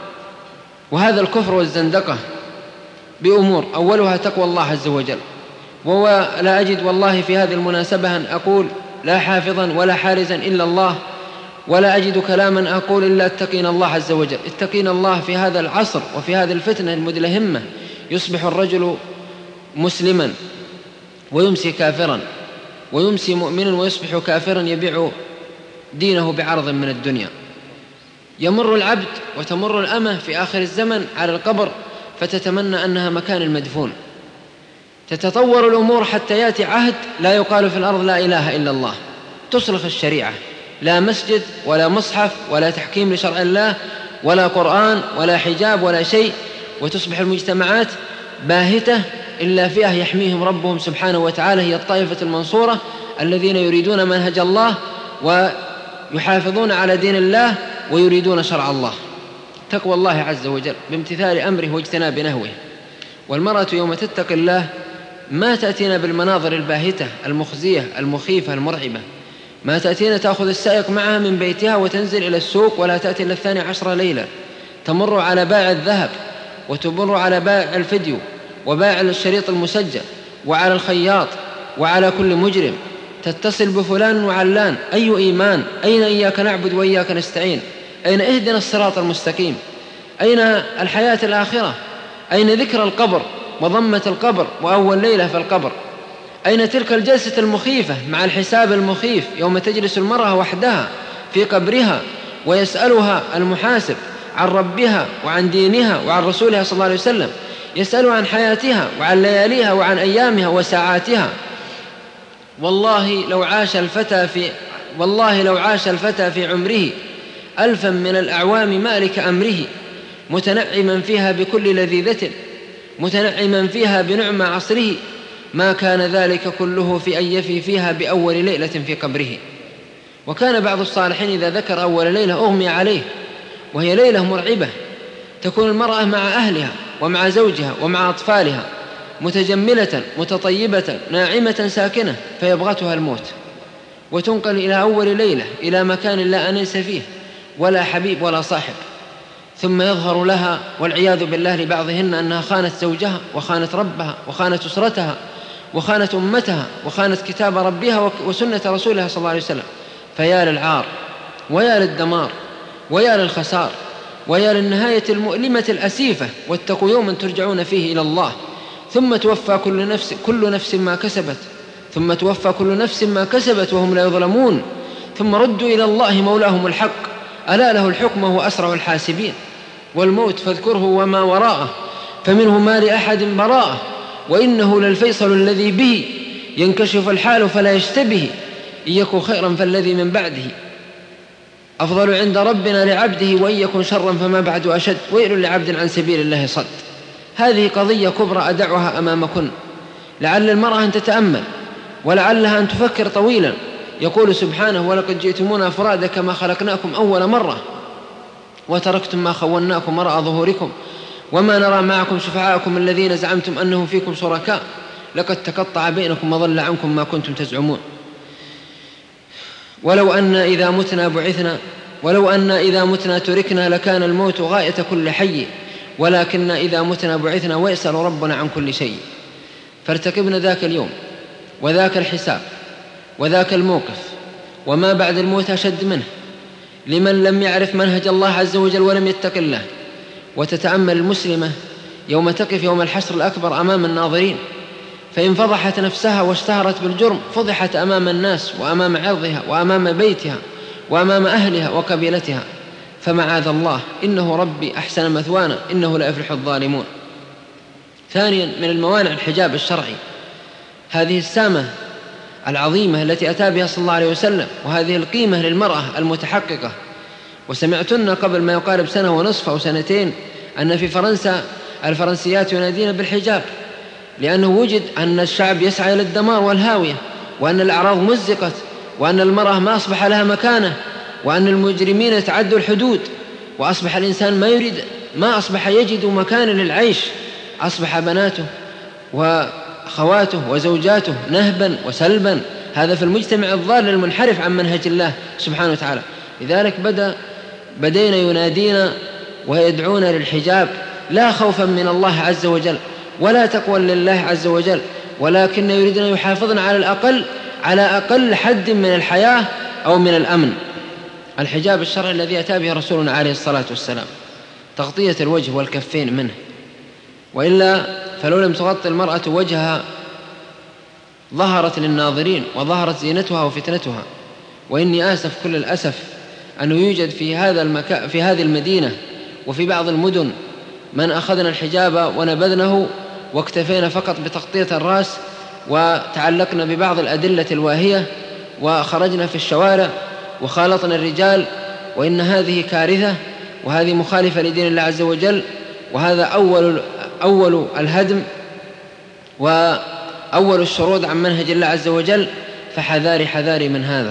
وهذا الكفر والزندقة؟ بأمور أولها تقوى الله عز وجل. ولا أجد والله في هذه المناسبة أن أقول لا حافظا ولا حارزا إلا الله، ولا أجد كلاما أقول إلا اتقينا الله عز وجل. اتقينا الله في هذا العصر وفي هذه الفتنة المدلهمة. يصبح الرجل مسلما ويمسي كافرا، ويمسي مؤمنا ويصبح كافرا، يبيع دينه بعرض من الدنيا. يمر العبد وتمر الأمة في آخر الزمن على القبر فتتمنى أنها مكان المدفون. تتطور الأمور حتى يأتي عهد لا يقال في الأرض لا إله إلا الله، تصرخ الشريعة، لا مسجد ولا مصحف ولا تحكيم لشرع الله ولا قرآن ولا حجاب ولا شيء، وتصبح المجتمعات باهتة إلا فئة يحميهم ربهم سبحانه وتعالى، هي الطائفة المنصورة الذين يريدون منهج الله ويحافظون على دين الله ويريدون شرع الله. تقوى الله عز وجل بامتثال أمره واجتناب نهوه. والمرأة يوم تتقي الله ما تأتينا بالمناظر الباهتة المخزية المخيفة المرعبة، ما تأتينا تأخذ السائق معها من بيتها وتنزل إلى السوق ولا تأتي إلا 12 ليلة، تمر على بائع الذهب وتمر على بائع الفيديو وبائع الشريط المسجل وعلى الخياط وعلى كل مجرم، تتصل بفلان وعلان. أي إيمان؟ أين إياك نعبد وإياك نستعين؟ أين اهدنا الصراط المستقيم؟ أين الحياة الآخرة؟ أين ذكر القبر وضمة القبر وأول ليلة في القبر؟ أين تلك الجلسة المخيفة مع الحساب المخيف يوم تجلس المرأة وحدها في قبرها ويسألها المحاسب عن ربها وعن دينها وعن رسولها صلى الله عليه وسلم، يسألها عن حياتها وعن لياليها وعن أيامها وساعاتها. والله لو عاش الفتى في عمره 1000 من الأعوام مالك أمره، متنعما فيها بكل لذيذة، متنعما فيها بنعم عصره، ما كان ذلك كله في أن يفي فيها بأول ليلة في قبره. وكان بعض الصالحين إذا ذكر أول ليلة أغمي عليه، وهي ليلة مرعبة، تكون المرأة مع أهلها ومع زوجها ومع أطفالها متجملة متطيبة ناعمة ساكنة، فيبغتها الموت وتنقل إلى أول ليلة إلى مكان لا أنيس فيه ولا حبيب ولا صاحب، ثم يظهر لها والعياذ بالله لبعضهن أنها خانت زوجها وخانت ربها وخانت أسرتها وخانت أمتها وخانت كتاب ربها وسنة رسولها صلى الله عليه وسلم. فيا للعار ويا للدمار ويا للخسار ويا للنهاية المؤلمة الأسيفة. واتقوا يوما ترجعون فيه إلى الله ثم توفى كل نفس ما كسبت، ثم توفى كل نفس ما كسبت وهم لا يظلمون، ثم ردوا إلى الله مولاهم الحق، ألا له الحكم وهو أسرع الحاسبين. والموت فاذكره وما وراءه، فمنه ما لأحد براءه، وإنه للفيصل الذي به ينكشف الحال فلا يشتبه، إن يكن خيرا فالذي من بعده أفضل عند ربنا لعبده، وإن يكن شرا فما بعد أشد، ويل لعبد عن سبيل الله صد. هذه قضية كبرى أدعها أمامكن، لعل المرأة أن تتأمل ولعلها أن تفكر طويلا. يقول سبحانه: ولقد جئتمونا فرادا كما خلقناكم أول مرة وتركتم ما خولناكم وراء ظهوركم وما نرى معكم شفعاءكم الذين زعمتم أنهم فيكم شركاء لقد تقطع بينكم وضل عنكم ما كنتم تزعمون. ولو أن إذا متنا تركنا لكان الموت غاية كل حي، ولكن إذا متنا بعثنا ويسأل ربنا عن كل شيء. فارتكبنا ذاك اليوم وذاك الحساب وذاك الموقف، وما بعد الموت أشد منه لمن لم يعرف منهج الله عز وجل ولم يتق الله. وتتأمل المسلمة يوم تقف يوم الحشر الأكبر أمام الناظرين، فإن فضحت نفسها واشتهرت بالجرم فضحت أمام الناس وأمام عرضها وأمام بيتها وأمام أهلها وقبيلتها، فمعاذ الله، إنه ربي أحسن مثوانا إنه لا يفلح الظالمون. ثانيا من الموانع الحجاب الشرعي، هذه السامة العظيمة التي أتى بها صلى الله عليه وسلم، وهذه القيمة للمرأة المتحققة. وسمعتن قبل ما يقارب 1.5 سنة أو 2 سنين أن في فرنسا الفرنسيات ينادين بالحجاب، لأنه وجد أن الشعب يسعى إلى الدمار والهاوية، وأن الأعراض مزقت، وأن المرأة ما أصبح لها مكانة، وأن المجرمين يتعدوا الحدود، وأصبح الإنسان ما أصبح يجد مكانا للعيش، أصبح بناته وأخواته وزوجاته نهبا وسلبا. هذا في المجتمع الضال المنحرف عن منهج الله سبحانه وتعالى. لذلك بدينا ينادينا ويدعون للحجاب، لا خوفا من الله عز وجل ولا تقوى لله عز وجل، ولكن يريدون يحافظن على أقل حد من الحياة أو من الأمن. الحجاب الشرعي الذي أتى به رسولنا عليه الصلاة والسلام تغطية الوجه والكفين منه، وإلا فلو لم تغطي المرأة وجهها ظهرت للناظرين وظهرت زينتها وفتنتها. وإني آسف كل الأسف أنه يوجد في هذه المدينة وفي بعض المدن من أخذنا الحجاب ونبذنه واكتفينا فقط بتغطية الرأس، وتعلقنا ببعض الأدلة الواهية وخرجنا في الشوارع وخالطنا الرجال. وإن هذه كارثة، وهذه مخالفة لدين الله عز وجل، وهذا أول الهدم وأول الشرود عن منهج الله عز وجل، فحذاري من هذا.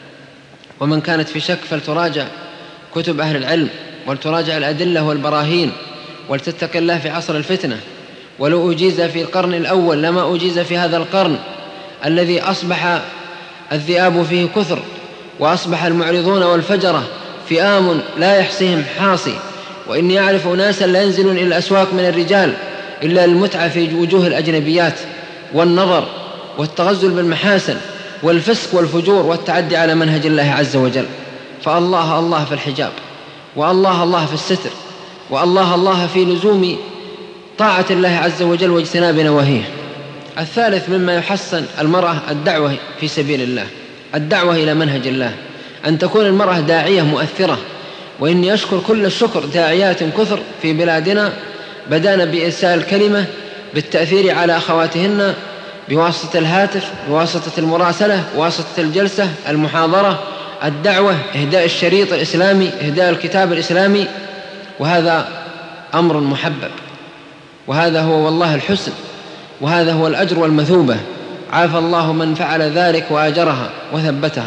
ومن كانت في شك فلتراجع كتب أهل العلم، ولتراجع الأدلة والبراهين، ولتتق الله في عصر الفتنة. ولو أجيز في القرن الأول لما أجيز في هذا القرن الذي أصبح الذئاب فيه كثر، وأصبح المعرضون والفجرة فئام لا يحصيهم حاصي. وإني أعرف أناسا لا ينزلون إلى الأسواق من الرجال إلا المتعة في وجوه الأجنبيات والنظر والتغزل بالمحاسن والفسق والفجور والتعدي على منهج الله عز وجل. فالله الله في الحجاب، والله الله في الستر، والله الله في لزوم طاعة الله عز وجل واجتناب نواهيه. الثالث مما يحسن المرأة الدعوة في سبيل الله، الدعوة إلى منهج الله، أن تكون المرأة داعية مؤثرة. وإني أشكر كل الشكر داعيات كثر في بلادنا بدأنا بإرسال الكلمة بالتأثير على أخواتهن بواسطة الهاتف، بواسطة المراسلة، بواسطة الجلسة، المحاضرة، الدعوة، إهداء الشريط الإسلامي، إهداء الكتاب الإسلامي. وهذا أمر محبب، وهذا هو والله الحسن، وهذا هو الأجر والمثوبة. عافى الله من فعل ذلك وأجرها وثبتها.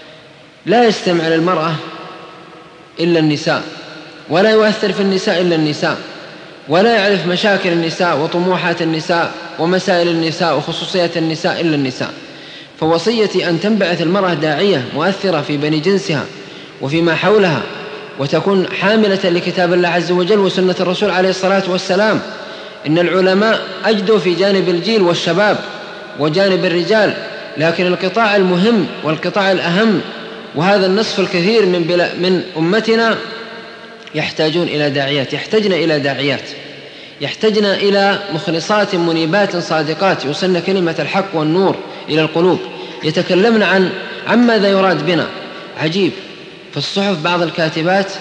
لا يستمع للمرأة إلا النساء، ولا يؤثر في النساء إلا النساء، ولا يعرف مشاكل النساء وطموحات النساء ومسائل النساء وخصوصيات النساء إلا النساء. فوصيتي أن تنبعث المرأة داعية مؤثرة في بني جنسها وفيما حولها، وتكون حاملة لكتاب الله عز وجل وسنة الرسول عليه الصلاة والسلام. إن العلماء أجدوا في جانب الجيل والشباب وجانب الرجال، لكن القطاع المهم والقطاع الأهم وهذا النصف الكثير من أمتنا يحتاجون إلى داعيات، يحتاجنا إلى داعيات، يحتاجنا إلى مخلصات منيبات صادقات يوصلن كلمة الحق والنور إلى القلوب، يتكلمن عن ماذا يراد بنا. عجيب في الصحف بعض الكاتبات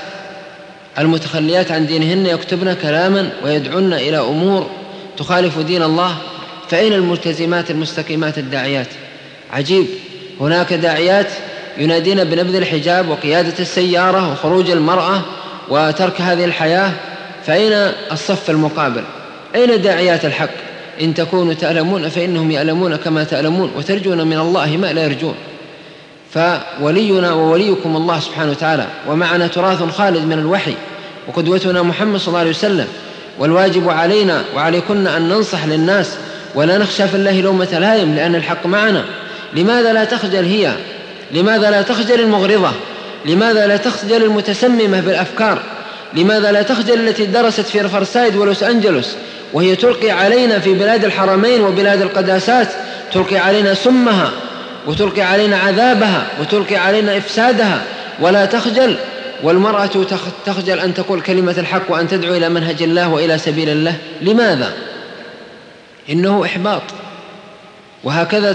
المتخليات عن دينهن يكتبن كلاما ويدعون إلى أمور تخالف دين الله، فأين الملتزمات المستقيمات الداعيات؟ عجيب، هناك داعيات ينادين بنبذ الحجاب وقيادة السيارة وخروج المرأة وترك هذه الحياة، فأين الصف المقابل؟ أين داعيات الحق؟ إن تكونوا تألمون فإنهم يألمون كما تألمون، وترجون من الله ما لا يرجون. فولينا ووليكم الله سبحانه وتعالى، ومعنا تراث خالد من الوحي وقدوتنا محمد صلى الله عليه وسلم. والواجب علينا وعليكن أن ننصح للناس ولا نخشى في الله لومة لائم، لأن الحق معنا. لماذا لا تخجل هي؟ لماذا لا تخجل المغرضة؟ لماذا لا تخجل المتسممة بالأفكار؟ لماذا لا تخجل التي درست في ريفرسايد ولوس أنجلوس وهي تلقي علينا في بلاد الحرمين وبلاد القداسات، تلقي علينا سمها وتلقي علينا عذابها وتلقي علينا إفسادها ولا تخجل؟ والمرأة تخجل أن تقول كلمة الحق وأن تدعو إلى منهج الله وإلى سبيل الله. لماذا؟ إنه إحباط. وهكذا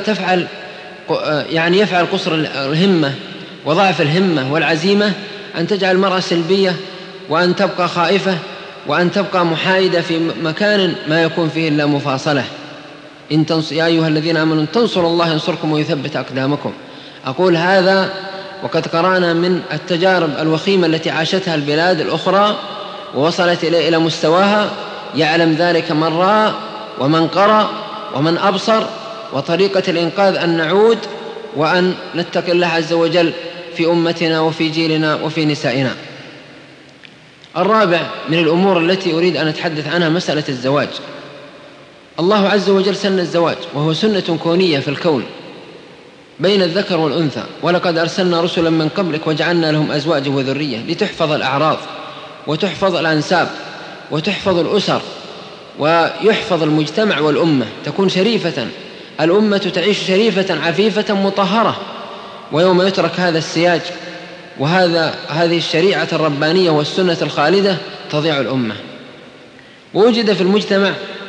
يفعل قصر الهمة وضعف الهمة والعزيمة أن تجعل المرأة سلبية، وأن تبقى خائفة، وأن تبقى محايدة في مكان ما يكون فيه إلا مفاصلة. يا أيها الذين آمنوا إن تنصروا الله ينصركم ويثبت أقدامكم. أقول هذا وقد قرأنا من التجارب الوخيمة التي عاشتها البلاد الأخرى ووصلت إلى مستواها. يعلم ذلك من رأى ومن قرأ ومن أبصر. وطريقة الإنقاذ أن نعود وأن نتقي الله عز وجل في أمتنا وفي جيلنا وفي نسائنا. الرابع من الأمور التي أريد أن أتحدث عنها مسألة الزواج. الله عز وجل سن الزواج، وهو سنة كونية في الكون بين الذكر والأنثى. ولقد أرسلنا رسلا من قبلك وجعلنا لهم أزواجا وذرية لتحفظ الأعراض وتحفظ الأنساب وتحفظ الأسر ويحفظ المجتمع والأمة، تكون شريفة، الأمة تعيش شريفة عفيفة مطهرة. ويوم يترك هذا السياج هذه الشريعة الربانية والسنة الخالدة تضيع الأمة. ووجد في المجتمع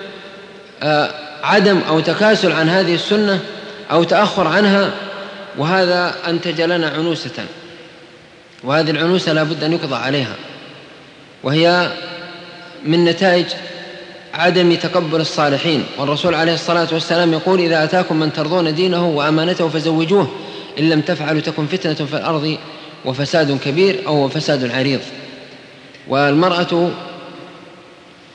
عدم أو تكاسل عن هذه السنة أو تأخر عنها، وهذا أنتج لنا عنوسة، وهذه العنوسة لا بد أن يقضى عليها، وهي من نتائج عدم تقبل الصالحين. والرسول عليه الصلاة والسلام يقول: إذا أتاكم من ترضون دينه وأمانته فزوجوه، إن لم تفعلوا تكن فتنة في الأرض وفساد كبير أو فساد عريض. والمرأة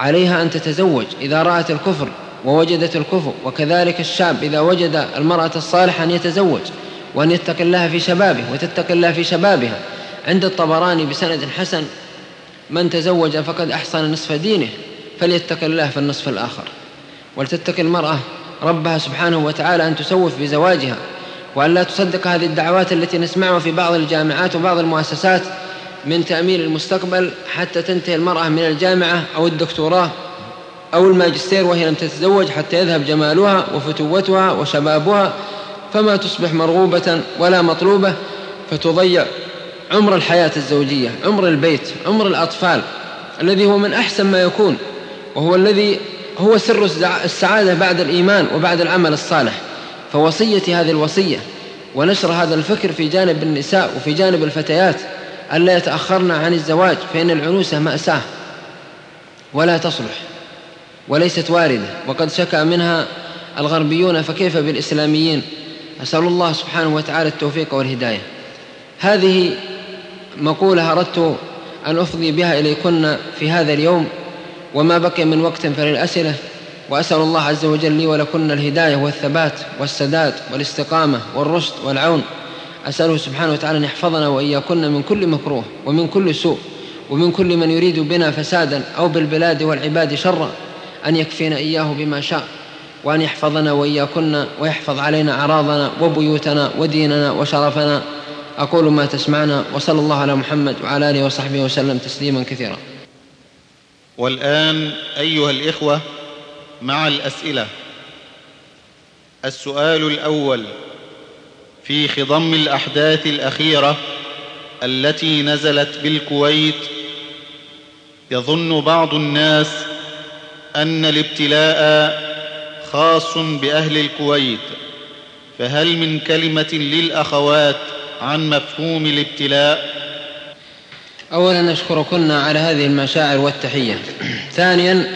عليها أن تتزوج إذا رأت الكفر ووجدت الكفر، وكذلك الشاب إذا وجد المرأة الصالحة أن يتزوج وأن يتقي الله في شبابه وتتقي الله في شبابها. عند الطبراني بسند حسن: من تزوج فقد أحصن نصف دينه فليتقي الله في النصف الآخر. ولتتقي المرأة ربها سبحانه وتعالى أن تسوف بزواجها، وأن لا تصدق هذه الدعوات التي نسمعها في بعض الجامعات وبعض المؤسسات من تأمين المستقبل حتى تنتهي المرأة من الجامعة أو الدكتوراه أو الماجستير وهي لم تتزوج، حتى يذهب جمالها وفتوتها وشبابها، فما تصبح مرغوبة ولا مطلوبة، فتضيع عمر الحياة الزوجية، عمر البيت، عمر الأطفال، الذي هو من أحسن ما يكون، وهو الذي هو سر السعادة بعد الإيمان وبعد العمل الصالح. فوصيتي هذه الوصية ونشر هذا الفكر في جانب النساء وفي جانب الفتيات ألا يتأخرن عن الزواج، فإن العنوسة مأساة ولا تصلح وليست واردة، وقد شكى منها الغربيون، فكيف بالإسلاميين؟ أسأل الله سبحانه وتعالى التوفيق والهداية. هذه مقولة أردت أن أفضي بها إليكن في هذا اليوم، وما بقي من وقت فللأسئلة، وأسأل الله عز وجل لي ولكن الهداية والثبات والسداد والاستقامة والرشد والعون. أسأله سبحانه وتعالى أن يحفظنا وإياكن من كل مكروه ومن كل سوء ومن كل من يريد بنا فسادا أو بالبلاد والعباد شرا، أن يكفينا إياه بما شاء، وأن يحفظنا وإياكن ويحفظ علينا أعراضنا وبيوتنا وديننا وشرفنا. أقول ما تسمعنا، وصلى الله على محمد وعلى آله وصحبه وسلم تسليما كثيرا. والآن أيها الإخوة مع الأسئلة. السؤال الأول: في خضم الأحداث الأخيرة التي نزلت بالكويت، يظن بعض الناس أن الابتلاء خاص بأهل الكويت، فهل من كلمة للأخوات عن مفهوم الابتلاء؟ أولا نشكركن على هذه المشاعر والتحية. ثانيا،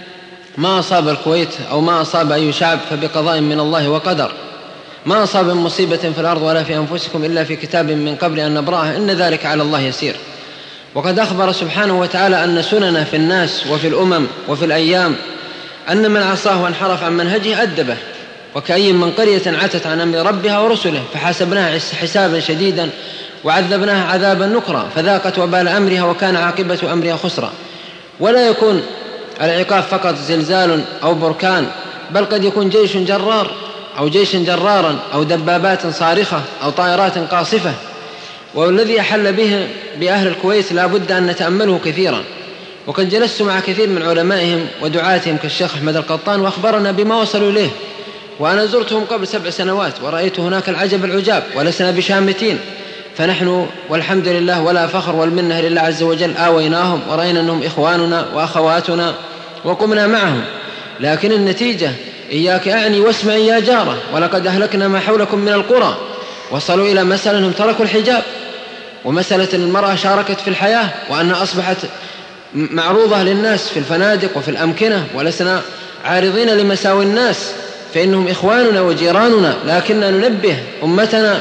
ما أصاب الكويت أو ما أصاب أي شعب فبقضاء من الله وقدر. ما أصاب من مصيبة في الأرض ولا في أنفسكم إلا في كتاب من قبل أن نبرأها، إن ذلك على الله يسير. وقد أخبر سبحانه وتعالى أن سنن في الناس وفي الأمم وفي الأيام أن من عصاه وانحرف عن منهجه أدبه، وكأي من قرية عتت عن أمر ربها ورسله فحاسبناها حسابا شديدا وعذبناها عذابا نكرا فذاقت وبال أمرها وكان عاقبة أمرها خسرا. ولا يكون العقاب فقط زلزال أو بركان، بل قد يكون جيش جرار أو جيش جرارا أو دبابات صارخة أو طائرات قاصفة. والذي أحل به بأهل الكويت لا بد أن نتأمله كثيرا. وقد جلست مع كثير من علمائهم ودعاتهم كالشيخ أحمد القطان وأخبرنا بما وصلوا إليه، وأنا زرتهم قبل 7 سنوات ورأيت هناك العجب العجاب ولسنا بشامتين. فنحن والحمد لله ولا فخر والمنة لله عز وجل آويناهم ورأينا أنهم إخواننا وأخواتنا وقمنا معهم، لكن النتيجة إياك أعني واسمعي يا جارة ولقد أهلكنا ما حولكم من القرى. وصلوا إلى مسألة أنهم تركوا الحجاب، ومسألة أن المرأة شاركت في الحياة وأنها أصبحت معروضة للناس في الفنادق وفي الأمكنة، ولسنا عارضين لمساوي الناس فإنهم إخواننا وجيراننا، لكننا ننبه أمتنا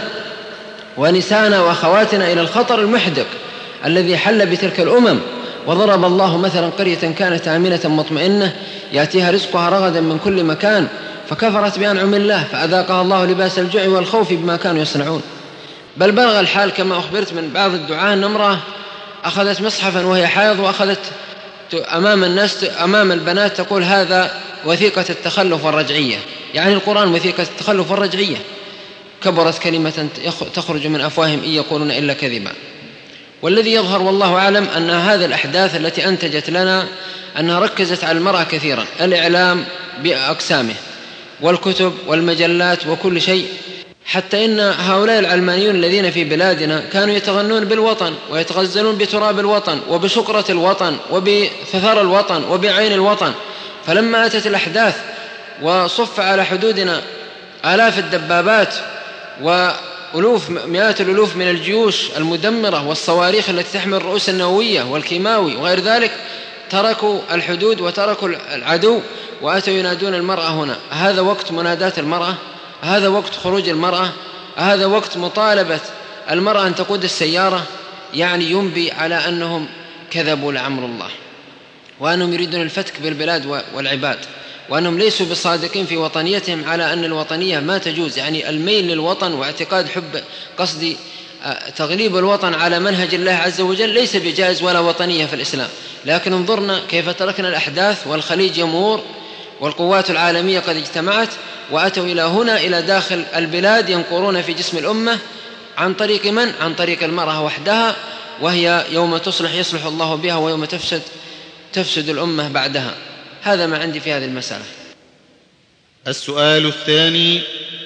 ونساءنا وأخواتنا إلى الخطر المحدق الذي حل بتلك الأمم. وضرب الله مثلا قرية كانت آمنة مطمئنة يأتيها رزقها رغدا من كل مكان فكفرت بأنعم الله فأذاقها الله لباس الجوع والخوف بما كانوا يصنعون. بل بلغ الحال كما أخبرت من بعض الدعاة أن امرأة أخذت مصحفا وهي حائض وأخذت أمام الناس أمام البنات تقول هذا وثيقة التخلف والرجعية، يعني القرآن وثيقة التخلف والرجعية. كبرت كلمة تخرج من أفواههم إن يقولون إلا كذبا. والذي يظهر والله أعلم أن هذه الأحداث التي أنتجت لنا أنها ركزت على المرأة كثيرا، الإعلام بأقسامه والكتب والمجلات وكل شيء، حتى إن هؤلاء العلمانيون الذين في بلادنا كانوا يتغنون بالوطن ويتغزلون بتراب الوطن وبشقرة الوطن وبثثار الوطن وبعين الوطن. فلما أتت الأحداث وصف على حدودنا آلاف الدبابات وألوف مئات الألوف من الجيوش المدمرة والصواريخ التي تحمل الرؤوس النووية والكيماوي وغير ذلك، تركوا الحدود وتركوا العدو وأتوا ينادون المرأة هنا. هذا وقت مناداة المرأة؟ هذا وقت خروج المرأة؟ هذا وقت مطالبة المرأة أن تقود السيارة؟ يعني ينبي على أنهم كذبوا لأمر الله. وأنهم يريدون الفتك بالبلاد والعباد، وأنهم ليسوا بصادقين في وطنيتهم على أن الوطنية ما تجوز، يعني الميل للوطن واعتقاد قصدي تغليب الوطن على منهج الله عز وجل ليس بجائز ولا وطنية في الإسلام. لكن انظرنا كيف تركنا الأحداث والخليج يمور والقوات العالمية قد اجتمعت وأتوا إلى هنا إلى داخل البلاد ينقرون في جسم الأمة عن طريق من؟ عن طريق المرأة وحدها، وهي يوم تصلح يصلح الله بها ويوم تفسد الأمة بعدها. هذا ما عندي في هذه المسألة. السؤال الثاني: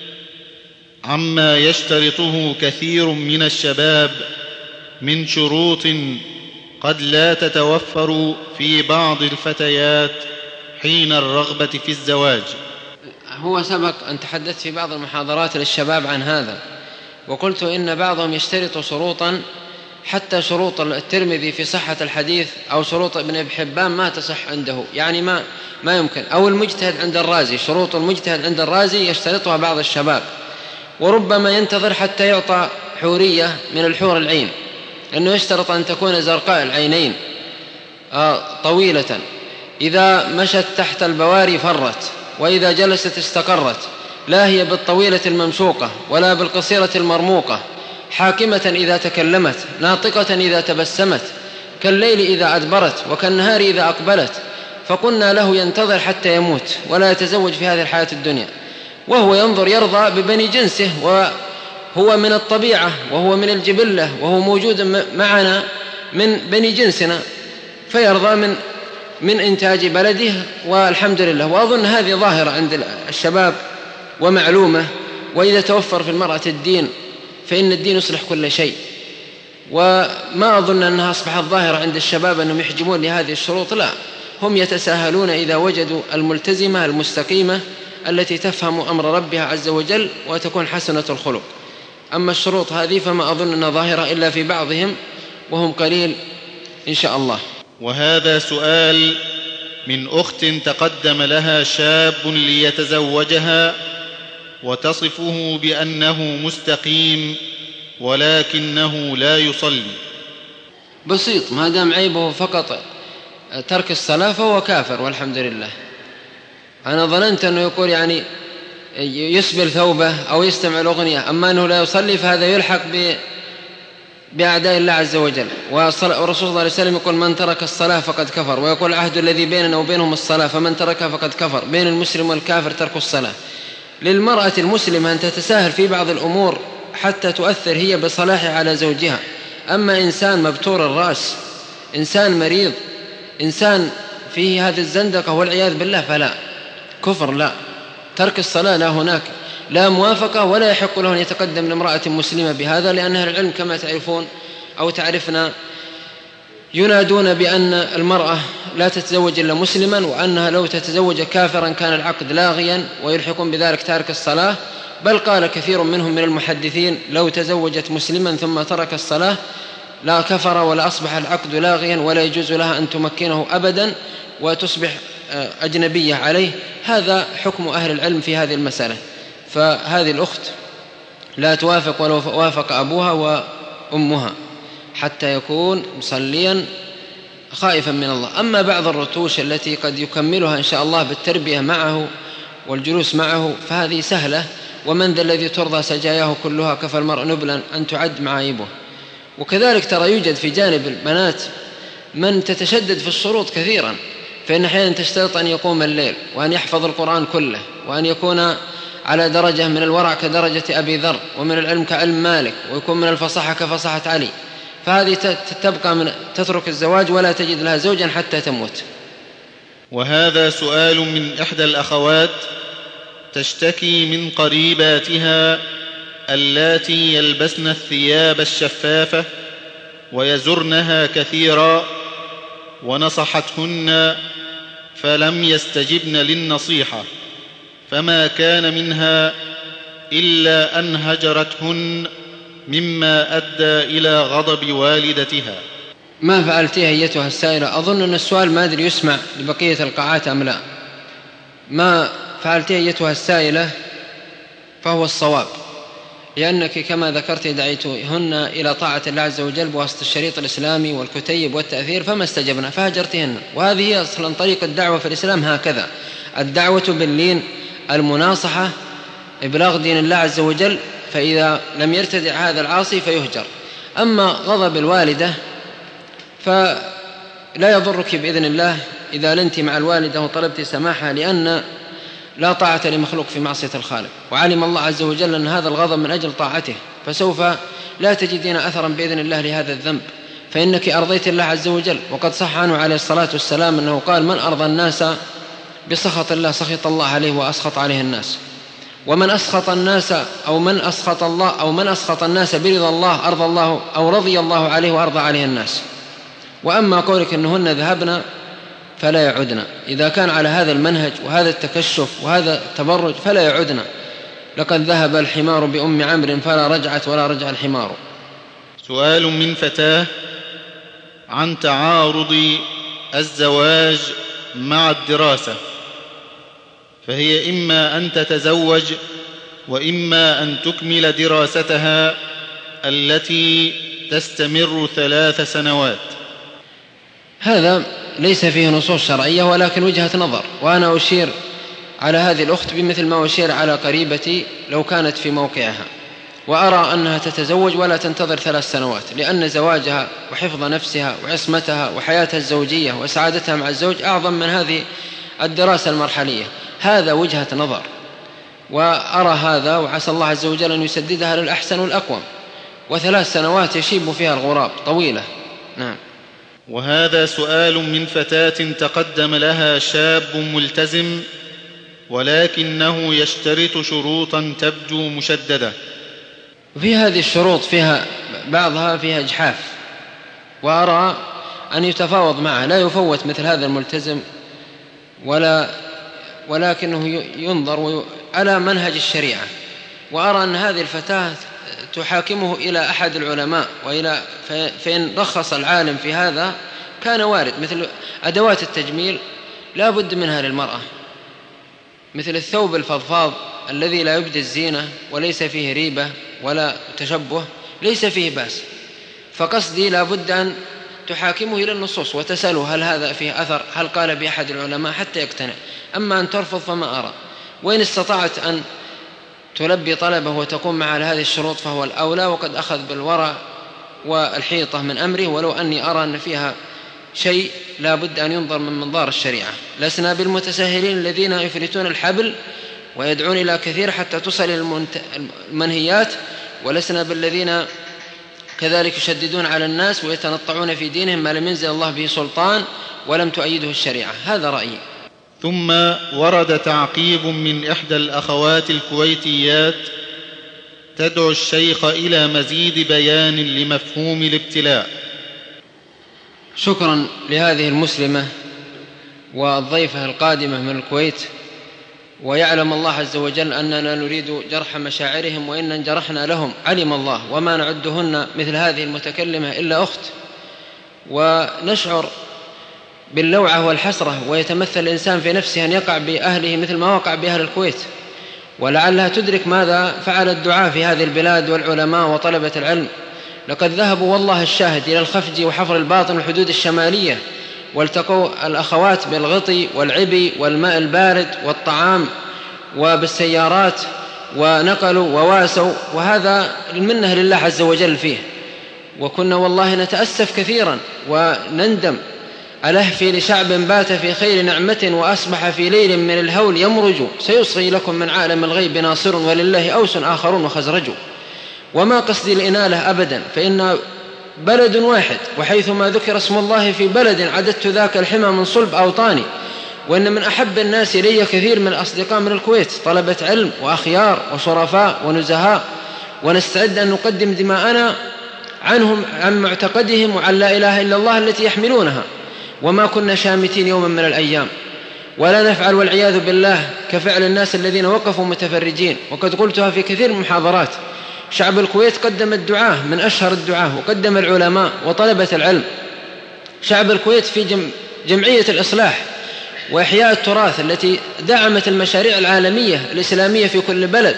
عما يشترطه كثير من الشباب من شروط قد لا تتوفر في بعض الفتيات حين الرغبة في الزواج. هو سبق أن تحدثت في بعض المحاضرات للشباب عن هذا، وقلت إن بعضهم يشترط شروطا حتى شروط الترمذي في صحة الحديث أو شروط ابن حبان ما تصح عنده، يعني ما يمكن، أو المجتهد عند الرازي، شروط المجتهد عند الرازي يشترطها بعض الشباب، وربما ينتظر حتى يعطى حورية من الحور العين، لأنه يشترط أن تكون زرقاء العينين طويلة، إذا مشت تحت البواري فرت، وإذا جلست استقرت، لا هي بالطويلة الممشوقة ولا بالقصيرة المرموقة، حاكمة إذا تكلمت، ناطقة إذا تبسمت، كالليل إذا أدبرت وكالنهار إذا أقبلت. فقلنا له ينتظر حتى يموت ولا يتزوج في هذه الحياة الدنيا، وهو ينظر يرضى ببني جنسه، وهو من الطبيعة وهو من الجبلة وهو موجود معنا من بني جنسنا، فيرضى من إنتاج بلده، والحمد لله. وأظن هذه ظاهرة عند الشباب ومعلومة، وإذا توفر في المرأة الدين فإن الدين يصلح كل شيء. وما أظن أنها أصبحت ظاهرة عند الشباب أنهم يحجمون لهذه الشروط، لا، هم يتساهلون إذا وجدوا الملتزمة المستقيمة التي تفهم أمر ربها عز وجل وتكون حسنة الخلق. أما الشروط هذه فما أظن أنها ظاهرة إلا في بعضهم، وهم قليل إن شاء الله. وهذا سؤال من أخت تقدم لها شاب ليتزوجها وتصفه بأنه مستقيم ولكنه لا يصلي. بسيط، ما دام عيبه فقط ترك الصلاة فهو كافر والحمد لله. أنا ظننت أنه يقول يعني يسبل ثوبه أو يستمع الأغنية، أما أنه لا يصلي فهذا يلحق بأعداء الله عز وجل. والرسول صلى الله عليه وسلم يقول من ترك الصلاة فقد كفر، ويقول العهد الذي بيننا وبينهم الصلاة فمن تركها فقد كفر. بين المسلم والكافر ترك الصلاة. للمرأة المسلمة أن تتساهل في بعض الأمور حتى تؤثر هي بصلاحها على زوجها. أما إنسان مبتور الرأس، إنسان مريض، إنسان فيه هذه الزندقة والعياذ بالله، فلا، كفر، لا، ترك الصلاة لا، هناك لا موافقة، ولا يحق له أن يتقدم لامرأة مسلمة بهذا، لأن أهل العلم كما تعرفون أو تعرفنا ينادون بأن المرأة لا تتزوج إلا مسلما، وأنها لو تتزوج كافرا كان العقد لاغيا، ويلحقون بذلك تارك الصلاة. بل قال كثير منهم من المحدثين لو تزوجت مسلما ثم ترك الصلاة لا كفر ولا أصبح العقد لاغيا، ولا يجوز لها أن تمكنه أبدا وتصبح أجنبية عليه. هذا حكم أهل العلم في هذه المسألة. فهذه الأخت لا توافق ولو وافق أبوها وأمها حتى يكون مصليا خائفا من الله. أما بعض الرتوش التي قد يكملها إن شاء الله بالتربية معه والجلوس معه فهذه سهلة. ومن ذا الذي ترضى سجاياه كلها كفى المرء نبلا أن تعد معايبه. وكذلك ترى يوجد في جانب البنات من تتشدد في الشروط كثيرا، فإن أحيانا تشترط أن يقوم الليل وأن يحفظ القرآن كله وأن يكون على درجة من الورع كدرجة أبي ذر، ومن العلم كعلم مالك، ويكون من الفصاحة كفصاحة علي. فهذه تبقى تترك الزواج ولا تجد لها زوجا حتى تموت. وهذا سؤال من إحدى الأخوات تشتكي من قريباتها اللاتي يلبسن الثياب الشفافة ويزرنها كثيرا، ونصحتهن فلم يستجبن للنصيحة، فما كان منها إلا أن هجرتهن مما أدى إلى غضب والدتها. ما فعلتها أيتها السائلة؟ أظن أن السؤال ما أدري يسمع لبقية القاعات أم لا. ما فعلتها أيتها السائلة فهو الصواب، لأنك كما ذكرت دعيتهن إلى طاعة الله عز وجل بواسطة الشريط الإسلامي والكتيب والتأثير فما استجبنا فهجرتهن. وهذه هي أصلا طريق الدعوة في الإسلام هكذا، الدعوة باللين، المناصحة، إبلاغ دين الله عز وجل، فإذا لم يرتدع هذا العاصي فيهجر. أما غضب الوالدة فلا يضرك بإذن الله إذا لنت مع الوالدة وطلبت سماحها، لأن لا طاعة لمخلوق في معصية الخالق، وعلم الله عز وجل أن هذا الغضب من أجل طاعته، فسوف لا تجدين أثرا بإذن الله لهذا الذنب، فإنك أرضيت الله عز وجل. وقد صح عنه عليه الصلاة والسلام أنه قال: من أرضى الناس بسخط الله سخط الله عليه وأسخط عليه الناس، ومن أسخط الناس أو من أسخط الله أو من أسخط الناس برضا الله أرضى الله أو رضي الله عليه وأرضى عليه الناس. وأما قولك أنهن ذهبنا فلا يعدنا، إذا كان على هذا المنهج وهذا التكشف وهذا التبرج فلا يعدنا. لقد ذهب الحمار بأم عمرو فلا رجعت ولا رجع الحمار. سؤال من فتاة عن تعارض الزواج مع الدراسة، فهي إما أن تتزوج وإما أن تكمل دراستها التي تستمر 3 سنوات. هذا ليس فيه نصوص شرعية ولكن وجهة نظر، وأنا أشير على هذه الأخت بمثل ما أشير على قريبتي لو كانت في موقعها، وأرى أنها تتزوج ولا تنتظر 3 سنوات، لأن زواجها وحفظ نفسها وعصمتها وحياتها الزوجية وسعادتها مع الزوج أعظم من هذه الدراسة المرحلية. هذا وجهة نظر، وأرى هذا، وعسى الله عز وجل أن يسددها للأحسن والأقوم. و3 سنوات يشيب فيها الغراب، طويلة. نعم. وهذا سؤال من فتاة تقدم لها شاب ملتزم ولكنه يشترط شروطا تبدو مشددة. في هذه الشروط فيها بعضها فيها إجحاف، وأرى أن يتفاوض معه، لا يفوت مثل هذا الملتزم ولكنه ينظر على منهج الشريعة. وأرى أن هذه الفتاة تحاكمه إلى أحد العلماء، فإن رخص العالم في هذا كان وارد، مثل أدوات التجميل لا بد منها للمرأة، مثل الثوب الفضفاض الذي لا يبدي الزينة وليس فيه ريبة ولا تشبه، ليس فيه بأس. فقصدي لا بد أن تحاكمه إلى النصوص وتسأله هل هذا فيه أثر، هل قال بأحد العلماء، حتى يقتنع. أما أن ترفض فما أرى. وإن استطعت أن تلبي طلبه وتقوم مع هذه الشروط فهو الأولى، وقد أخذ بالورع والحيطة من أمره، ولو أني أرى أن فيها شيء لا بد أن ينظر من منظار الشريعة. لسنا بالمتساهلين الذين يفلتون الحبل ويدعون إلى كثير حتى تصل المنهيات، ولسنا بالذين كذلك يشددون على الناس ويتنطعون في دينهم ما لم ينزل الله به سلطان ولم تؤيده الشريعة. هذا رأيي. ثم ورد تعقيب من إحدى الأخوات الكويتيات تدعو الشيخ إلى مزيد بيان لمفهوم الابتلاء. شكرا لهذه المسلمة والضيفة القادمة من الكويت، ويعلم الله عز وجل أننا نريد جرح مشاعرهم، وإن انجرحنا لهم علم الله، وما نعدهن مثل هذه المتكلمة إلا أخت. ونشعر باللوعة والحسرة، ويتمثل الإنسان في نفسه أن يقع بأهله مثل ما وقع بأهل الكويت، ولعلها تدرك ماذا فعل الدعاء في هذه البلاد والعلماء وطلبة العلم. لقد ذهبوا والله الشاهد إلى الخفج وحفر الباطن والحدود الشمالية، والتقوا الأخوات بالغطي والعبي والماء البارد والطعام وبالسيارات، ونقلوا وواسوا، وهذا المنة لله عز وجل فيه. وكنا والله نتأسف كثيرا ونندم ألهفي لشعب بات في خير نعمة وأصبح في ليل من الهول يمرج، سيصغي لكم من عالم الغيب ناصر ولله أوس آخرون وخزرج. وما قصدي الإنالة أبدا، فإن بلد واحد، وحيثما ذكر اسم الله في بلد عددت ذاك الحمى من صلب أوطاني. وإن من أحب الناس إلي كثير من الأصدقاء من الكويت، طلبة علم وأخيار وشرفاء ونزهاء، ونستعد أن نقدم دماءنا عنهم عن معتقدهم وعن لا إله إلا الله التي يحملونها. وما كنا شامتين يوما من الأيام، ولا نفعل والعياذ بالله كفعل الناس الذين وقفوا متفرجين. وقد قلتها في كثير من المحاضرات، شعب الكويت قدم الدعاة من أشهر الدعاة، وقدم العلماء وطلبة العلم. شعب الكويت في جمعية الإصلاح وإحياء التراث التي دعمت المشاريع العالمية الإسلامية في كل بلد،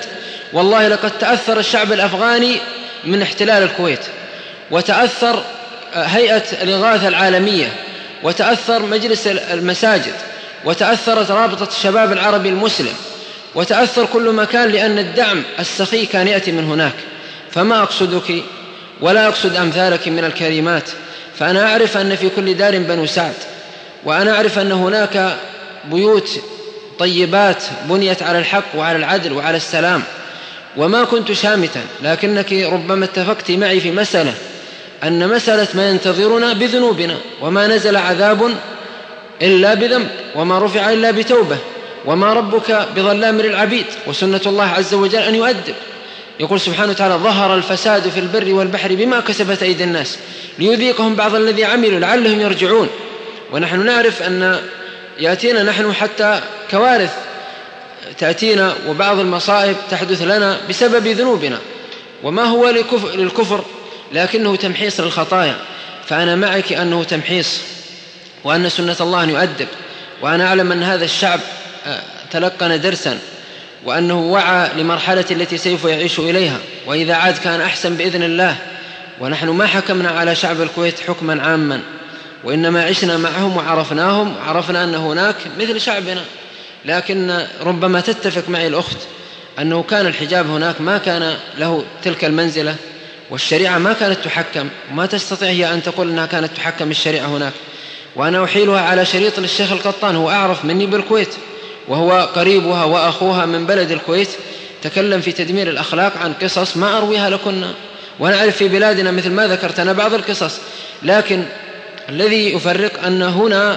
والله لقد تأثر الشعب الأفغاني من احتلال الكويت، وتأثر هيئة الإغاثة العالمية، وتأثر مجلس المساجد، وتأثرت رابطة الشباب العربي المسلم، وتأثر كل مكان، لأن الدعم السخي كان يأتي من هناك. فما أقصدك ولا أقصد أمثالك من الكريمات، فأنا أعرف أن في كل دار بنو سعد، وأنا أعرف أن هناك بيوت طيبات بنيت على الحق وعلى العدل وعلى السلام، وما كنت شامتا، لكنك ربما اتفقت معي في مسألة، أن مسألة ما ينتظرنا بذنوبنا، وما نزل عذاب إلا بذنب، وما رفع إلا بتوبة، وما ربك بظلام للعبيد، وسنة الله عز وجل أن يؤدب. يقول سبحانه وتعالى: ظهر الفساد في البر والبحر بما كسبت أيدي الناس ليذيقهم بعض الذي عملوا لعلهم يرجعون. ونحن نعرف أن يأتينا نحن حتى كوارث تأتينا، وبعض المصائب تحدث لنا بسبب ذنوبنا، وما هو للكفر، لكنه تمحيص للخطايا. فأنا معك أنه تمحيص، وأن سنة الله أن يؤدب، وأنا أعلم أن هذا الشعب تلقن درسا، وأنه وعى لمرحلة التي سوف يعيش إليها، وإذا عاد كان أحسن بإذن الله. ونحن ما حكمنا على شعب الكويت حكما عاما، وإنما عشنا معهم وعرفناهم، وعرفنا أن هناك مثل شعبنا. لكن ربما تتفق معي الأخت أنه كان الحجاب هناك ما كان له تلك المنزلة، والشريعة ما كانت تحكم، وما تستطيع هي أن تقول أنها كانت تحكم الشريعة هناك. وأنا أحيلها على شريط للشيخ القطان، هو أعرف مني بالكويت، وهو قريبها وأخوها من بلد الكويت، تكلم في تدمير الأخلاق عن قصص ما أرويها لكنا، ونعرف في بلادنا مثل ما ذكرت أنا بعض القصص. لكن الذي يفرق أن هنا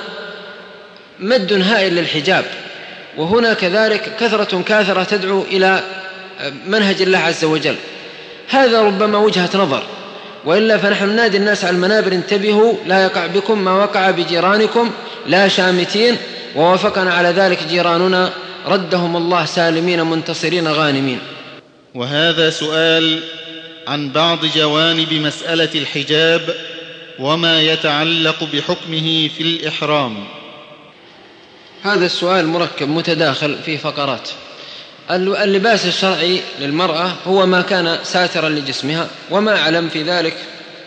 مد هائل للحجاب، وهنا كذلك كثرة كاثرة تدعو إلى منهج الله عز وجل. هذا ربما وجهة نظر، وإلا فنحن ننادي الناس على المنابر: انتبهوا لا يقع بكم ما وقع بجيرانكم، لا شامتين. ووافقنا على ذلك جيراننا، ردهم الله سالمين منتصرين غانمين. وهذا سؤال عن بعض جوانب مسألة الحجاب وما يتعلق بحكمه في الإحرام. هذا السؤال مركب متداخل في فقرات. اللباس الشرعي للمرأة هو ما كان ساترا لجسمها، وما أعلم في ذلك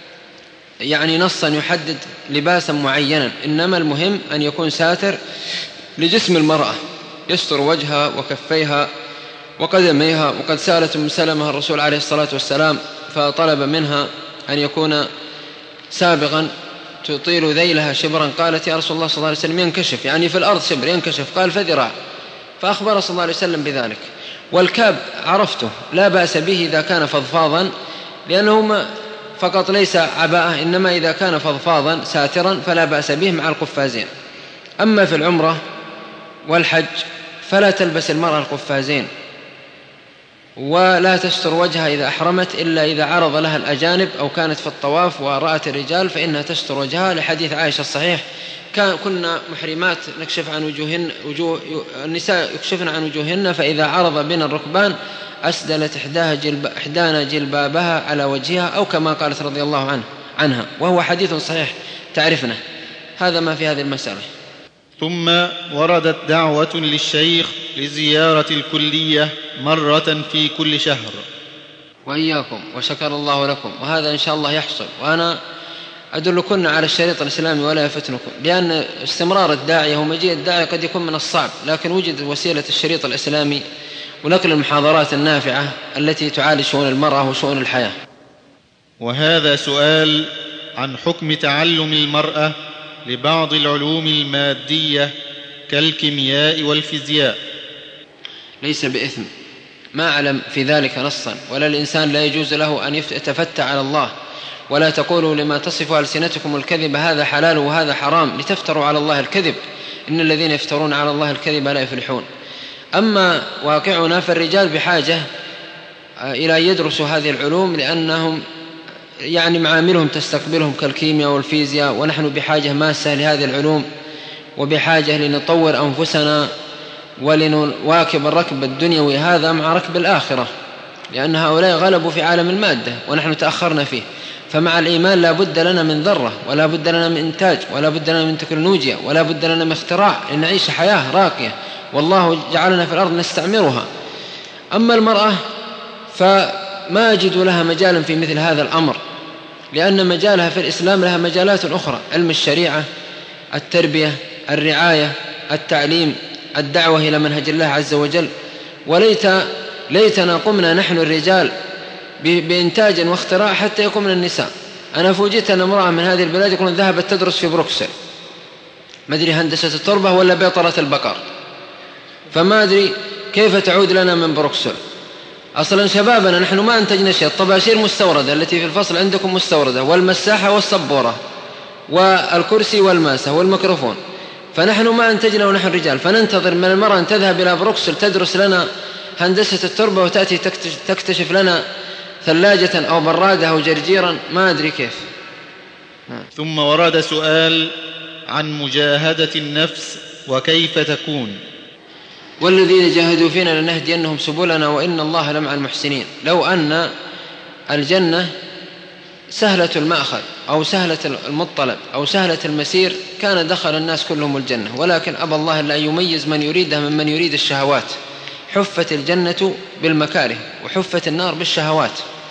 يعني نصا يحدد لباسا معينا، إنما المهم أن يكون ساتر لجسم المرأة، يستر وجهها وكفيها وقدميها. وقد سألت أم سلمة الرسول عليه الصلاة والسلام فطلب منها أن يكون سابغا تطيل ذيلها شبرا، قالت: يا رسول الله صلى الله عليه وسلم ينكشف، يعني في الأرض شبر ينكشف، قال: فذراع. فأخبر صلى الله عليه وسلم بذلك. والكاب عرفته لا بأس به إذا كان فضفاضا، لأنه فقط ليس عباءة، إنما إذا كان فضفاضا ساترا فلا بأس به مع القفازين. أما في العمرة والحج فلا تلبس المرأة القفازين، ولا تستر وجهها إذا أحرمت إلا إذا عرض لها الأجانب، أو كانت في الطواف ورأت الرجال فإنها تستر وجهها، لحديث عائشة الصحيح: كنا محرمات نكشف عن وجوهن، النساء يكشفن عن وجوهن، فإذا عرض بنا الركبان أسدلت إحدانا جلبابها على وجهها، أو كما قالت رضي الله عنها، وهو حديث صحيح تعرفنا. هذا ما في هذه المسألة. ثم وردت دعوة للشيخ لزيارة الكلية مرة في كل شهر. وإياكم، وشكر الله لكم، وهذا إن شاء الله يحصل. وأنا أدلكن على الشريط الإسلامي ولا يفتنكم، لأن استمرار الداعية ومجيء الداعية قد يكون من الصعب، لكن وجد وسيلة الشريط الإسلامي ونقل المحاضرات النافعة التي تعالج شؤون المرأة وشؤون الحياة. وهذا سؤال عن حكم تعلم المرأة لبعض العلوم المادية كالكيمياء والفيزياء. ليس بإثم، ما أعلم في ذلك نصا، ولا الإنسان لا يجوز له أن يتفتى على الله، ولا تقولوا لما تصف ألسنتكم الكذب هذا حلال وهذا حرام لتفتروا على الله الكذب، إن الذين يفترون على الله الكذب لا يفلحون. أما واقعنا فالرجال بحاجة إلى أن يدرسوا هذه العلوم، لأنهم يعني معاملهم تستقبلهم كالكيمياء والفيزياء، ونحن بحاجة ماسة لهذه العلوم، وبحاجة لنطور أنفسنا ولنواكب الركب الدنيوي هذا مع ركب الآخرة، لأن هؤلاء غلبوا في عالم المادة ونحن تأخرنا فيه. فمع الإيمان لا بد لنا من ذرة، ولا بد لنا من إنتاج، ولا بد لنا من تكنولوجيا، ولا بد لنا من اختراع، لنعيش حياة راقية، والله جعلنا في الأرض نستعمرها. أما المرأة فما أجد لها مجالا في مثل هذا الأمر، لأن مجالها في الإسلام لها مجالات أخرى: علم الشريعة، التربية، الرعاية، التعليم، الدعوة إلى منهج الله عز وجل. ليتنا قمنا نحن الرجال بإنتاج واختراع حتى يكون من النساء. أنا فوجئت أن امرأة من هذه البلاد يكون ذهبت تدرس في بروكسل، ما أدري هندسة التربة ولا بيطرة البقر، فما أدري كيف تعود لنا من بروكسل. أصلا شبابنا نحن ما أنتجنا شيء، الطباشير مستوردة التي في الفصل عندكم مستوردة، والمساحة والصبورة والكرسي والماسة والميكروفون، فنحن ما أنتجنا ونحن رجال، فننتظر من المرأة أن تذهب إلى بروكسل تدرس لنا هندسة التربة وتأتي تكتشف لنا ثلاجة أو برادة أو جرجيرا، ما أدري كيف. ثم ورد سؤال عن مجاهدة النفس وكيف تكون. والذين جاهدوا فينا لنهدينهم سبلنا وإن الله لمع المحسنين. لو أن الجنة سهلة المأخذ أو سهلة المطلب أو سهلة المسير كان دخل الناس كلهم الجنة، ولكن أبى الله أن يميز من يريدها ممن يريد الشهوات. حفت الجنة بالمكاره وحفت النار بالشهوات.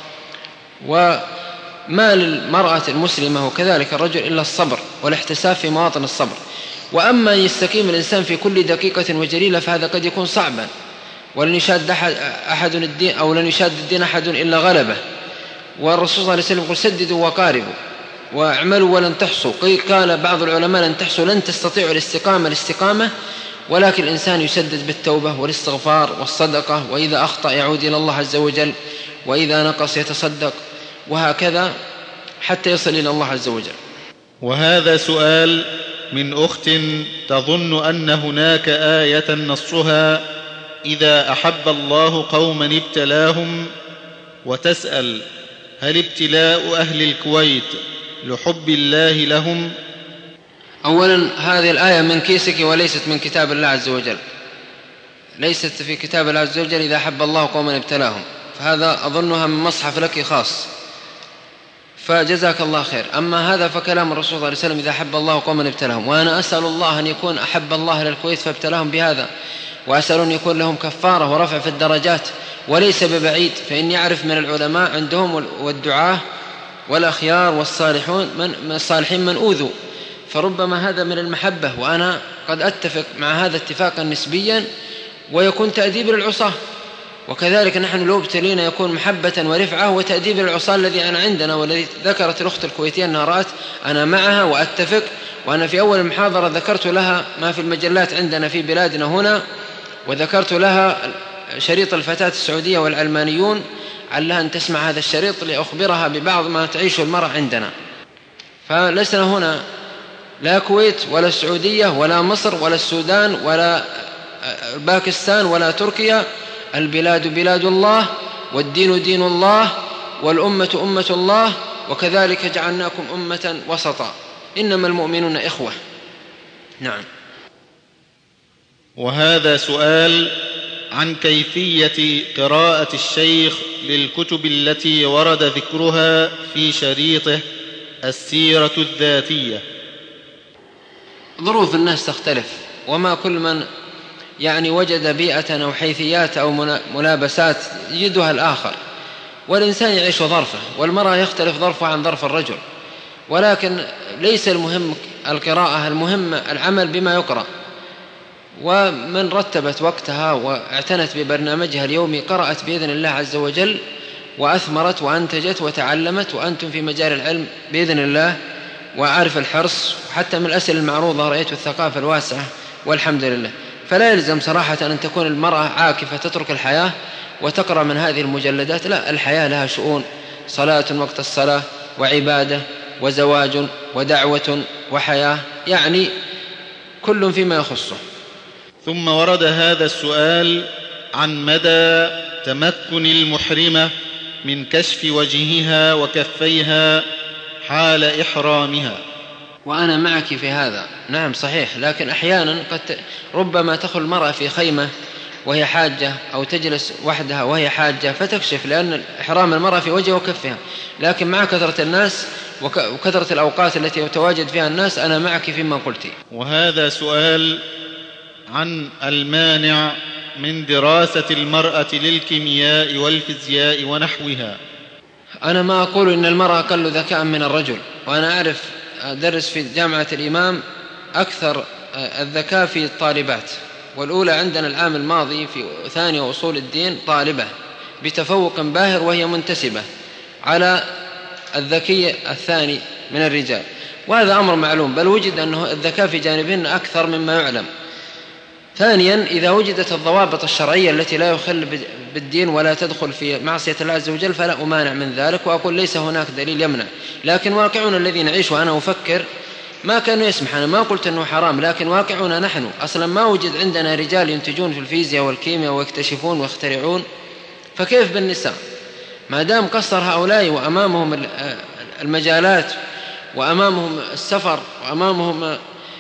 وما للمرأة المسلمة وكذلك الرجل إلا الصبر والاحتساب في مواطن الصبر. وأما يستقيم الإنسان في كل دقيقة وجليلة فهذا قد يكون صعبا، ولن يشاد أحد الدين أو لن يشاد الدين أحد إلا غلبه. والرسول صلى الله عليه وسلم يقول: سددوا وقاربوا واعملوا ولن تحصوا. قال بعض العلماء: لن تحصوا، لن تستطيعوا الاستقامة، ولكن الإنسان يسدد بالتوبة والاستغفار والصدقة، وإذا أخطأ يعود إلى الله عز وجل، وإذا نقص يتصدق، وهكذا حتى يصل إلى الله عز وجل. وهذا سؤال من أخت تظن أن هناك آية نصها: إذا أحب الله قوما ابتلاهم، وتسأل: هل ابتلاء أهل الكويت لحب الله لهم؟ أولا هذه الآية من كيسك وليست من كتاب الله عز وجل، ليست في كتاب الله عز وجل: إذا أحب الله قوما ابتلاهم، فهذا أظنها من مصحف لك خاص، فجزاك الله خير. أما هذا فكلام الرسول صلى الله عليه وسلم: إذا أحب الله قوما ابتلاهم. وأنا أسأل الله أن يكون أحب الله للكويت فابتلاهم بهذا، وأسأل أن يكون لهم كفارة ورفع في الدرجات، وليس ببعيد، فإني أعرف من العلماء عندهم والدعاة والأخيار والصالحين من أوذوا، فربما هذا من المحبة، وأنا قد أتفق مع هذا اتفاقا نسبيا، ويكون تأديب للعصاة. وكذلك نحن لو ابتلينا يكون محبة ورفعة وتأديب للعصاة الذي أنا عندنا، والذي ذكرت الأخت الكويتية أنها رأت، أنا معها وأتفق. وأنا في أول المحاضرة ذكرت لها ما في المجلات عندنا في بلادنا هنا، وذكرت لها شريط الفتاة السعودية والعلمانيون، علها أن تسمع هذا الشريط لأخبرها ببعض ما تعيشه المرأة عندنا. فلسنا هنا لا كويت ولا السعودية ولا مصر ولا السودان ولا باكستان ولا تركيا، البلاد بلاد الله، والدين دين الله، والأمة أمة الله، وكذلك جعلناكم أمة وسطا، إنما المؤمنون إخوة. نعم. وهذا سؤال عن كيفية قراءة الشيخ للكتب التي ورد ذكرها في شريطه السيرة الذاتية. ظروف الناس تختلف، وما كل من وجد بيئة أو حيثيات أو ملابسات يجدها الآخر، والإنسان يعيش ظرفه، والمرأة يختلف ظرفه عن ظرف الرجل، ولكن ليس المهم القراءة، المهم العمل بما يقرأ. ومن رتبت وقتها واعتنت ببرنامجها اليومي قرأت بإذن الله عز وجل، وأثمرت وأنتجت وتعلمت، وأنتم في مجال العلم بإذن الله، وأعرف الحرص، وحتى من الأسئلة المعروضة رأيت الثقافة الواسعة، والحمد لله. فلا يلزم صراحة أن تكون المرأة عاكفة تترك الحياة وتقرأ من هذه المجلدات، لا، الحياة لها شؤون: صلاة وقت الصلاة، وعبادة، وزواج، ودعوة، وحياة، كل فيما يخصه. ثم ورد هذا السؤال عن مدى تمكن المحرمة من كشف وجهها وكفيها حال إحرامها. وأنا معك في هذا، نعم صحيح، لكن أحيانا ربما تدخل المرأة في خيمة وهي حاجة، أو تجلس وحدها وهي حاجة فتكشف، لأن إحرام المرأة في وجهها وكفها. لكن مع كثرة الناس وكثرة الأوقات التي يتواجد فيها الناس أنا معك فيما قلت. وهذا سؤال عن المانع من دراسة المرأة للكيمياء والفيزياء ونحوها؟ أنا ما أقول إن المرأة أقل ذكاء من الرجل، وأنا أعرف أدرس في جامعة الإمام أكثر الذكاء في الطالبات، والأولى عندنا العام الماضي في ثانية أصول الدين طالبة بتفوق باهر وهي منتسبة على الذكي الثاني من الرجال، وهذا أمر معلوم، بل وجد أنه الذكاء في جانبهن أكثر مما يعلم. ثانيا، إذا وجدت الضوابط الشرعية التي لا يخل بالدين ولا تدخل في معصية الله عز وجل فلا أمانع من ذلك، وأقول ليس هناك دليل يمنع. لكن واقعنا الذي نعيش وأنا أفكر ما كانوا يسمح، أنا ما قلت أنه حرام، لكن واقعنا نحن أصلا ما وجد عندنا رجال ينتجون في الفيزياء والكيمياء ويكتشفون ويخترعون، فكيف بالنساء؟ ما دام قصر هؤلاء وأمامهم المجالات وأمامهم السفر وأمامهم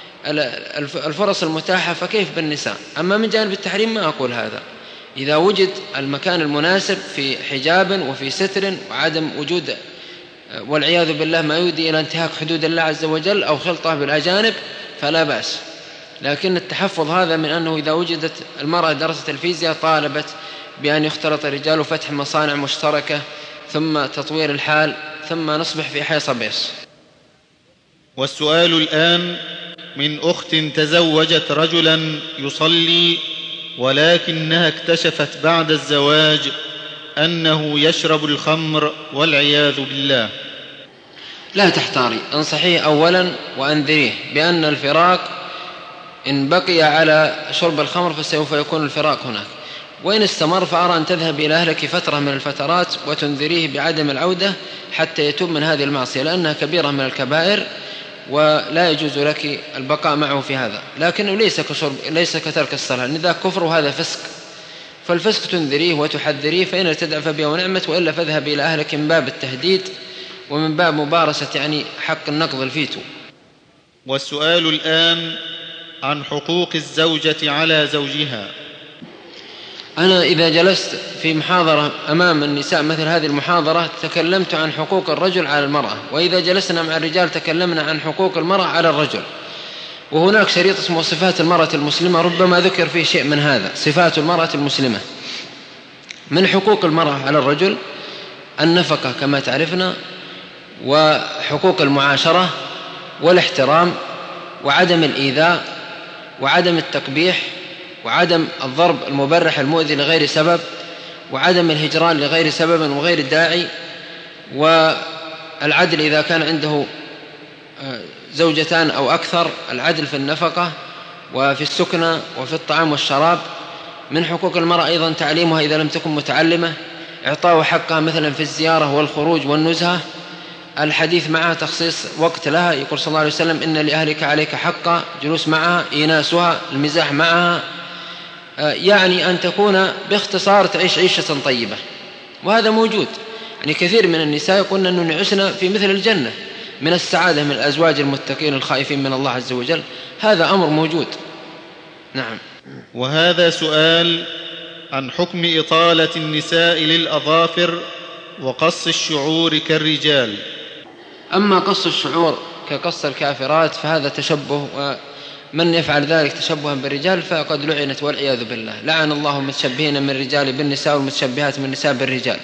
الفرص المتاحة، فكيف بالنساء؟ أما من جانب التحريم ما أقول هذا، إذا وجد المكان المناسب في حجاب وفي ستر وعدم وجود والعياذ بالله ما يؤدي إلى انتهاك حدود الله عز وجل أو خلطة بالأجانب فلا بأس. لكن التحفظ هذا من أنه إذا وجدت المرأة درست الفيزياء طالبت بأن يختلط الرجال وفتح مصانع مشتركة ثم تطوير الحال ثم نصبح في حيص بيص. والسؤال الآن من أخت تزوجت رجلا يصلي، ولكنها اكتشفت بعد الزواج أنه يشرب الخمر والعياذ بالله. لا تحتاري، انصحيه أولا وأنذريه بأن الفراق إن بقي على شرب الخمر فسوف يكون الفراق هناك، وإن استمر فأرى أن تذهب إلى أهلك فترة من الفترات وتنذريه بعدم العودة حتى يتوب من هذه المعصية، لأنها كبيرة من الكبائر ولا يجوز لك البقاء معه في هذا. لكنه ليس كترك الصلاة، لأن ذا كفر وهذا فسق، فالفسق تنذريه وتحذريه، فإن ارتدع فبها ونعمت، وإلا فاذهب إلى أهلك من باب التهديد ومن باب مبارسة يعني حق النقض الفيتو. والسؤال الآن عن حقوق الزوجة على زوجها. أنا إذا جلست في محاضرة أمام النساء مثل هذه المحاضرة تكلمت عن حقوق الرجل على المرأة، وإذا جلسنا مع الرجال تكلمنا عن حقوق المرأة على الرجل. وهناك شريط اسمه صفات المرأة المسلمة، ربما ذكر فيه شيء من هذا، صفات المرأة المسلمة. من حقوق المرأة على الرجل النفقة كما تعرفنا، وحقوق المعاشرة والاحترام وعدم الإيذاء وعدم التقبيح وعدم الضرب المبرح المؤذي لغير سبب وعدم الهجران لغير سبب وغير داعي، والعدل إذا كان عنده زوجتان أو أكثر، العدل في النفقة وفي السكنة وفي الطعام والشراب. من حقوق المرأة أيضا تعليمها إذا لم تكن متعلمة، إعطاء حقها مثلا في الزيارة والخروج والنزهة، الحديث معها، تخصيص وقت لها، يقول صلى الله عليه وسلم إن لأهلك عليك حقا، جلوس معها، إيناسها، المزاح معها، يعني أن تكون باختصار تعيش عيشة طيبة. وهذا موجود، يعني كثير من النساء يقولن أنه نعسنا في مثل الجنة من السعادة من الأزواج المتقين الخائفين من الله عز وجل، هذا أمر موجود. نعم. وهذا سؤال عن حكم إطالة النساء للأظافر وقص الشعور كالرجال. أما قص الشعور كقص الكافرات فهذا تشبه، ومن يفعل ذلك تشبها بالرجال فقد لعنت والعياذ بالله. لعن الله المتشبهين من الرجال بالنساء والمتشبهات من النساء بالرجال.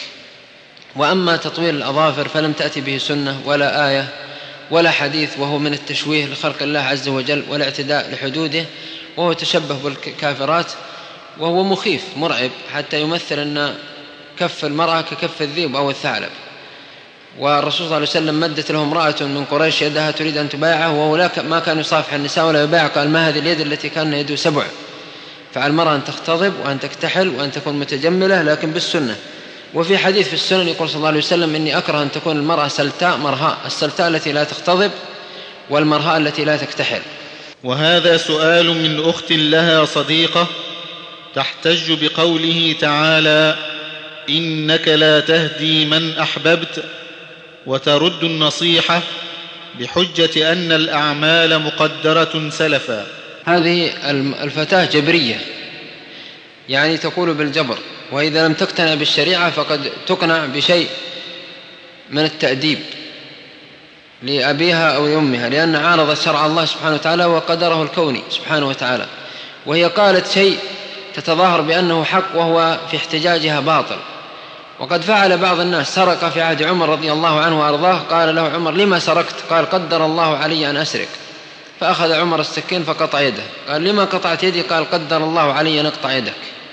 وأما تطويل الأظافر فلم تأتي به سنة ولا آية ولا حديث، وهو من التشويه لخلق الله عز وجل والاعتداء لحدوده، وهو تشبه بالكافرات، وهو مخيف مرعب حتى يمثل أن كف المرأة ككف الذئب أو الثعلب. والرسول صلى الله عليه وسلم مدت له امرأة من قريش يدها تريد أن تبايعه، وهو ما كان يصافح النساء ولا يبايع، قال ما هذه اليد التي كان يده سبع؟ فعلى المرأة أن تختضب وأن تكتحل وأن تكون متجملة لكن بالسنة. وفي حديث في السنن يقول صلى الله عليه وسلم إني أكره أن تكون المرأة سلتاء مرهاء، السلتاء التي لا تختضب والمرهاء التي لا تكتحل. وهذا سؤال من أخت لها صديقة تحتج بقوله تعالى إنك لا تهدي من أحببت، وترد النصيحة بحجة أن الأعمال مقدرة سلفا. هذه الفتاة جبرية، يعني تقول بالجبر، وإذا لم تقتنع بالشريعة فقد تقنع بشيء من التأديب لأبيها أو لأمها، لأن عارضت شرع الله سبحانه وتعالى وقدره الكوني سبحانه وتعالى. وهي قالت شيء تتظاهر بأنه حق وهو في احتجاجها باطل. وقد فعل بعض الناس، سرق في عهد عمر رضي الله عنه وأرضاه، قال له عمر: لما سرقت؟ قال: قدر الله علي أن أسرق. فأخذ عمر السكين فقطع يده. قال: لما قطعت يدي؟ قال: قدر الله علي أن أقطع يدك.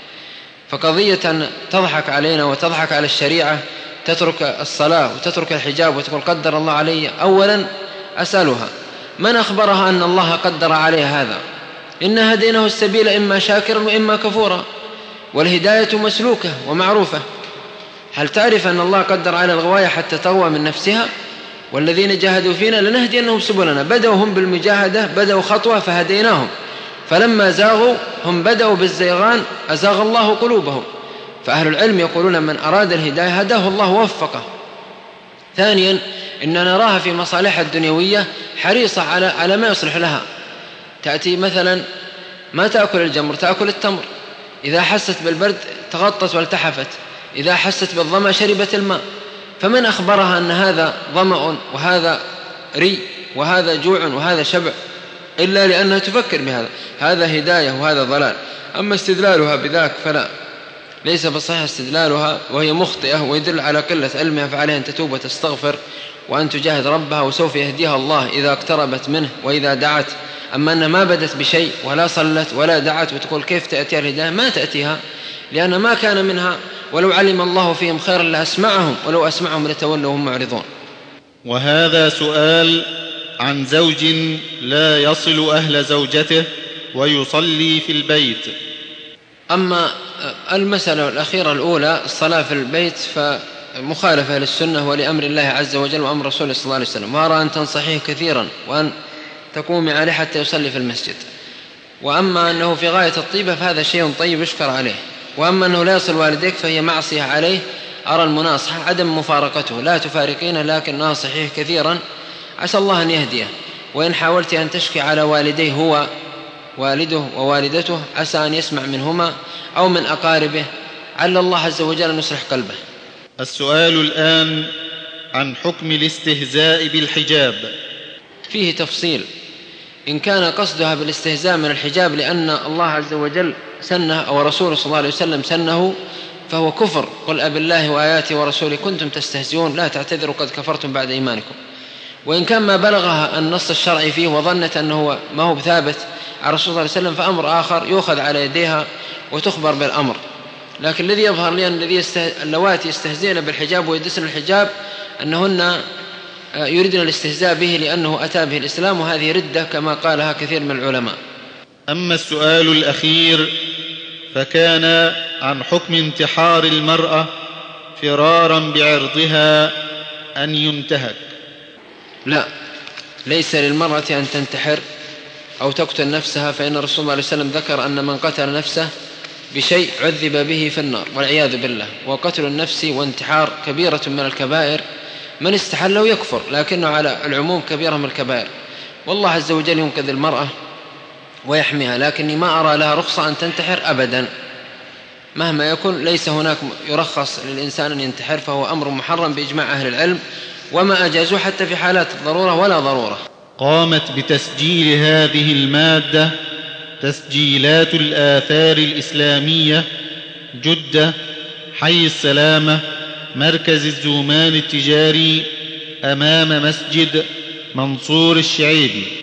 فقضية تضحك علينا وتضحك على الشريعة، تترك الصلاة وتترك الحجاب وتقول قدر الله علي، أولا أسألها: من أخبرها أن الله قدر عليها هذا؟ إنا هديناه السبيل إما شاكرا وإما كفورا، والهداية مسلوكة ومعروفة. هل تعرف أن الله قدر على الغواية حتى تغوى من نفسها؟ والذين جاهدوا فينا لنهدينهم سبلنا. بدأوا هم بالمجاهدة، بدأوا خطوة فهديناهم، فلما زاغوا هم بدأوا بالزيغان أزاغ الله قلوبهم. فأهل العلم يقولون: من أراد الهداية هداه الله ووفقه. ثانيا، إننا نراها في مصالحها الدنيوية حريصة على ما يصلح لها. تأتي مثلا ما تأكل الجمر، تأكل التمر. إذا حست بالبرد تغطت والتحفت، إذا حست بالظمأ شربت الماء. فمن أخبرها أن هذا ظمأ وهذا ري وهذا جوع وهذا شبع؟ إلا لأنها تفكر بهذا. هذا هداية وهذا ضلال. أما استدلالها بذاك فلا، ليس بصحيح استدلالها، وهي مخطئة ويدل على قلة علمها، فعليها أن تتوب وتستغفر وأن تجاهد ربها، وسوف يهديها الله إذا اقتربت منه وإذا دعت. أما أن ما بدت بشيء ولا صلت ولا دعت وتقول كيف تأتيها الهداية؟ ما تأتيها، لأن ما كان منها. ولو علم الله فيهم خيرا لأسمعهم، ولو أسمعهم لتولوا وهم معرضون. وهذا سؤال عن زوج لا يصل أهل زوجته ويصلي في البيت. أما المسألة الأخيرة الأولى، الصلاة في البيت، فمخالفة للسنة ولأمر الله عز وجل وأمر رسوله صلى الله عليه وسلم، وأرى أن تنصحيه كثيرا وأن تقومي عليه حتى يصلي في المسجد. وأما أنه في غاية الطيبة فهذا شيء طيب يشكر عليه. وأما أنه لا يصل والديك فهي معصية عليه. أرى المناصحة عدم مفارقته، لا تفارقينه، لكن ناصحيه كثيرا عسى الله أن يهديه. وإن حاولت أن تشكي على والديه، هو والده ووالدته، عسى أن يسمع منهما أو من أقاربه، عل الله عز وجل أن يصلح قلبه. السؤال الآن عن حكم الاستهزاء بالحجاب. فيه تفصيل. إن كان قصدها بالاستهزاء من الحجاب لأن الله عز وجل سنه أو رسوله صلى الله عليه وسلم سنه فهو كفر. قل أب الله وآياته ورسوله كنتم تستهزئون لا تعتذروا قد كفرتم بعد إيمانكم. وإن كان ما بلغها النص الشرعي فيه وظنت أنه ما هو ثابت على رسول الله صلى الله عليه وسلم فأمر آخر، يؤخذ على يديها وتخبر بالأمر. لكن الذي يظهر لي أن اللواتي يستهزئن بالحجاب ويدسن الحجاب أنهن يريدون الاستهزاء به لأنه أتى به الإسلام، وهذه ردة كما قالها كثير من العلماء. أما السؤال الأخير فكان عن حكم انتحار المرأة فرارا بعرضها أن ينتهك. لا، ليس للمرأة أن تنتحر أو تقتل نفسها، فإن الرسول صلى الله عليه وسلم ذكر أن من قتل نفسه بشيء عذب به في النار والعياذ بالله. وقتل النفس وانتحار كبيرة من الكبائر، من استحله يكفر، لكنه على العموم كبيرة من الكبائر. والله عز وجل ينقذ المرأة ويحميها، لكني ما أرى لها رخصة أن تنتحر أبدا مهما يكن. ليس هناك يرخص للإنسان أن ينتحر، فهو أمر محرم بإجماع أهل العلم، وما أجازوا حتى في حالات الضرورة ولا ضرورة. قامت بتسجيل هذه المادة تسجيلات الآثار الإسلامية، جدة، حي السلامة، مركز الزومان التجاري، أمام مسجد منصور الشعيبي.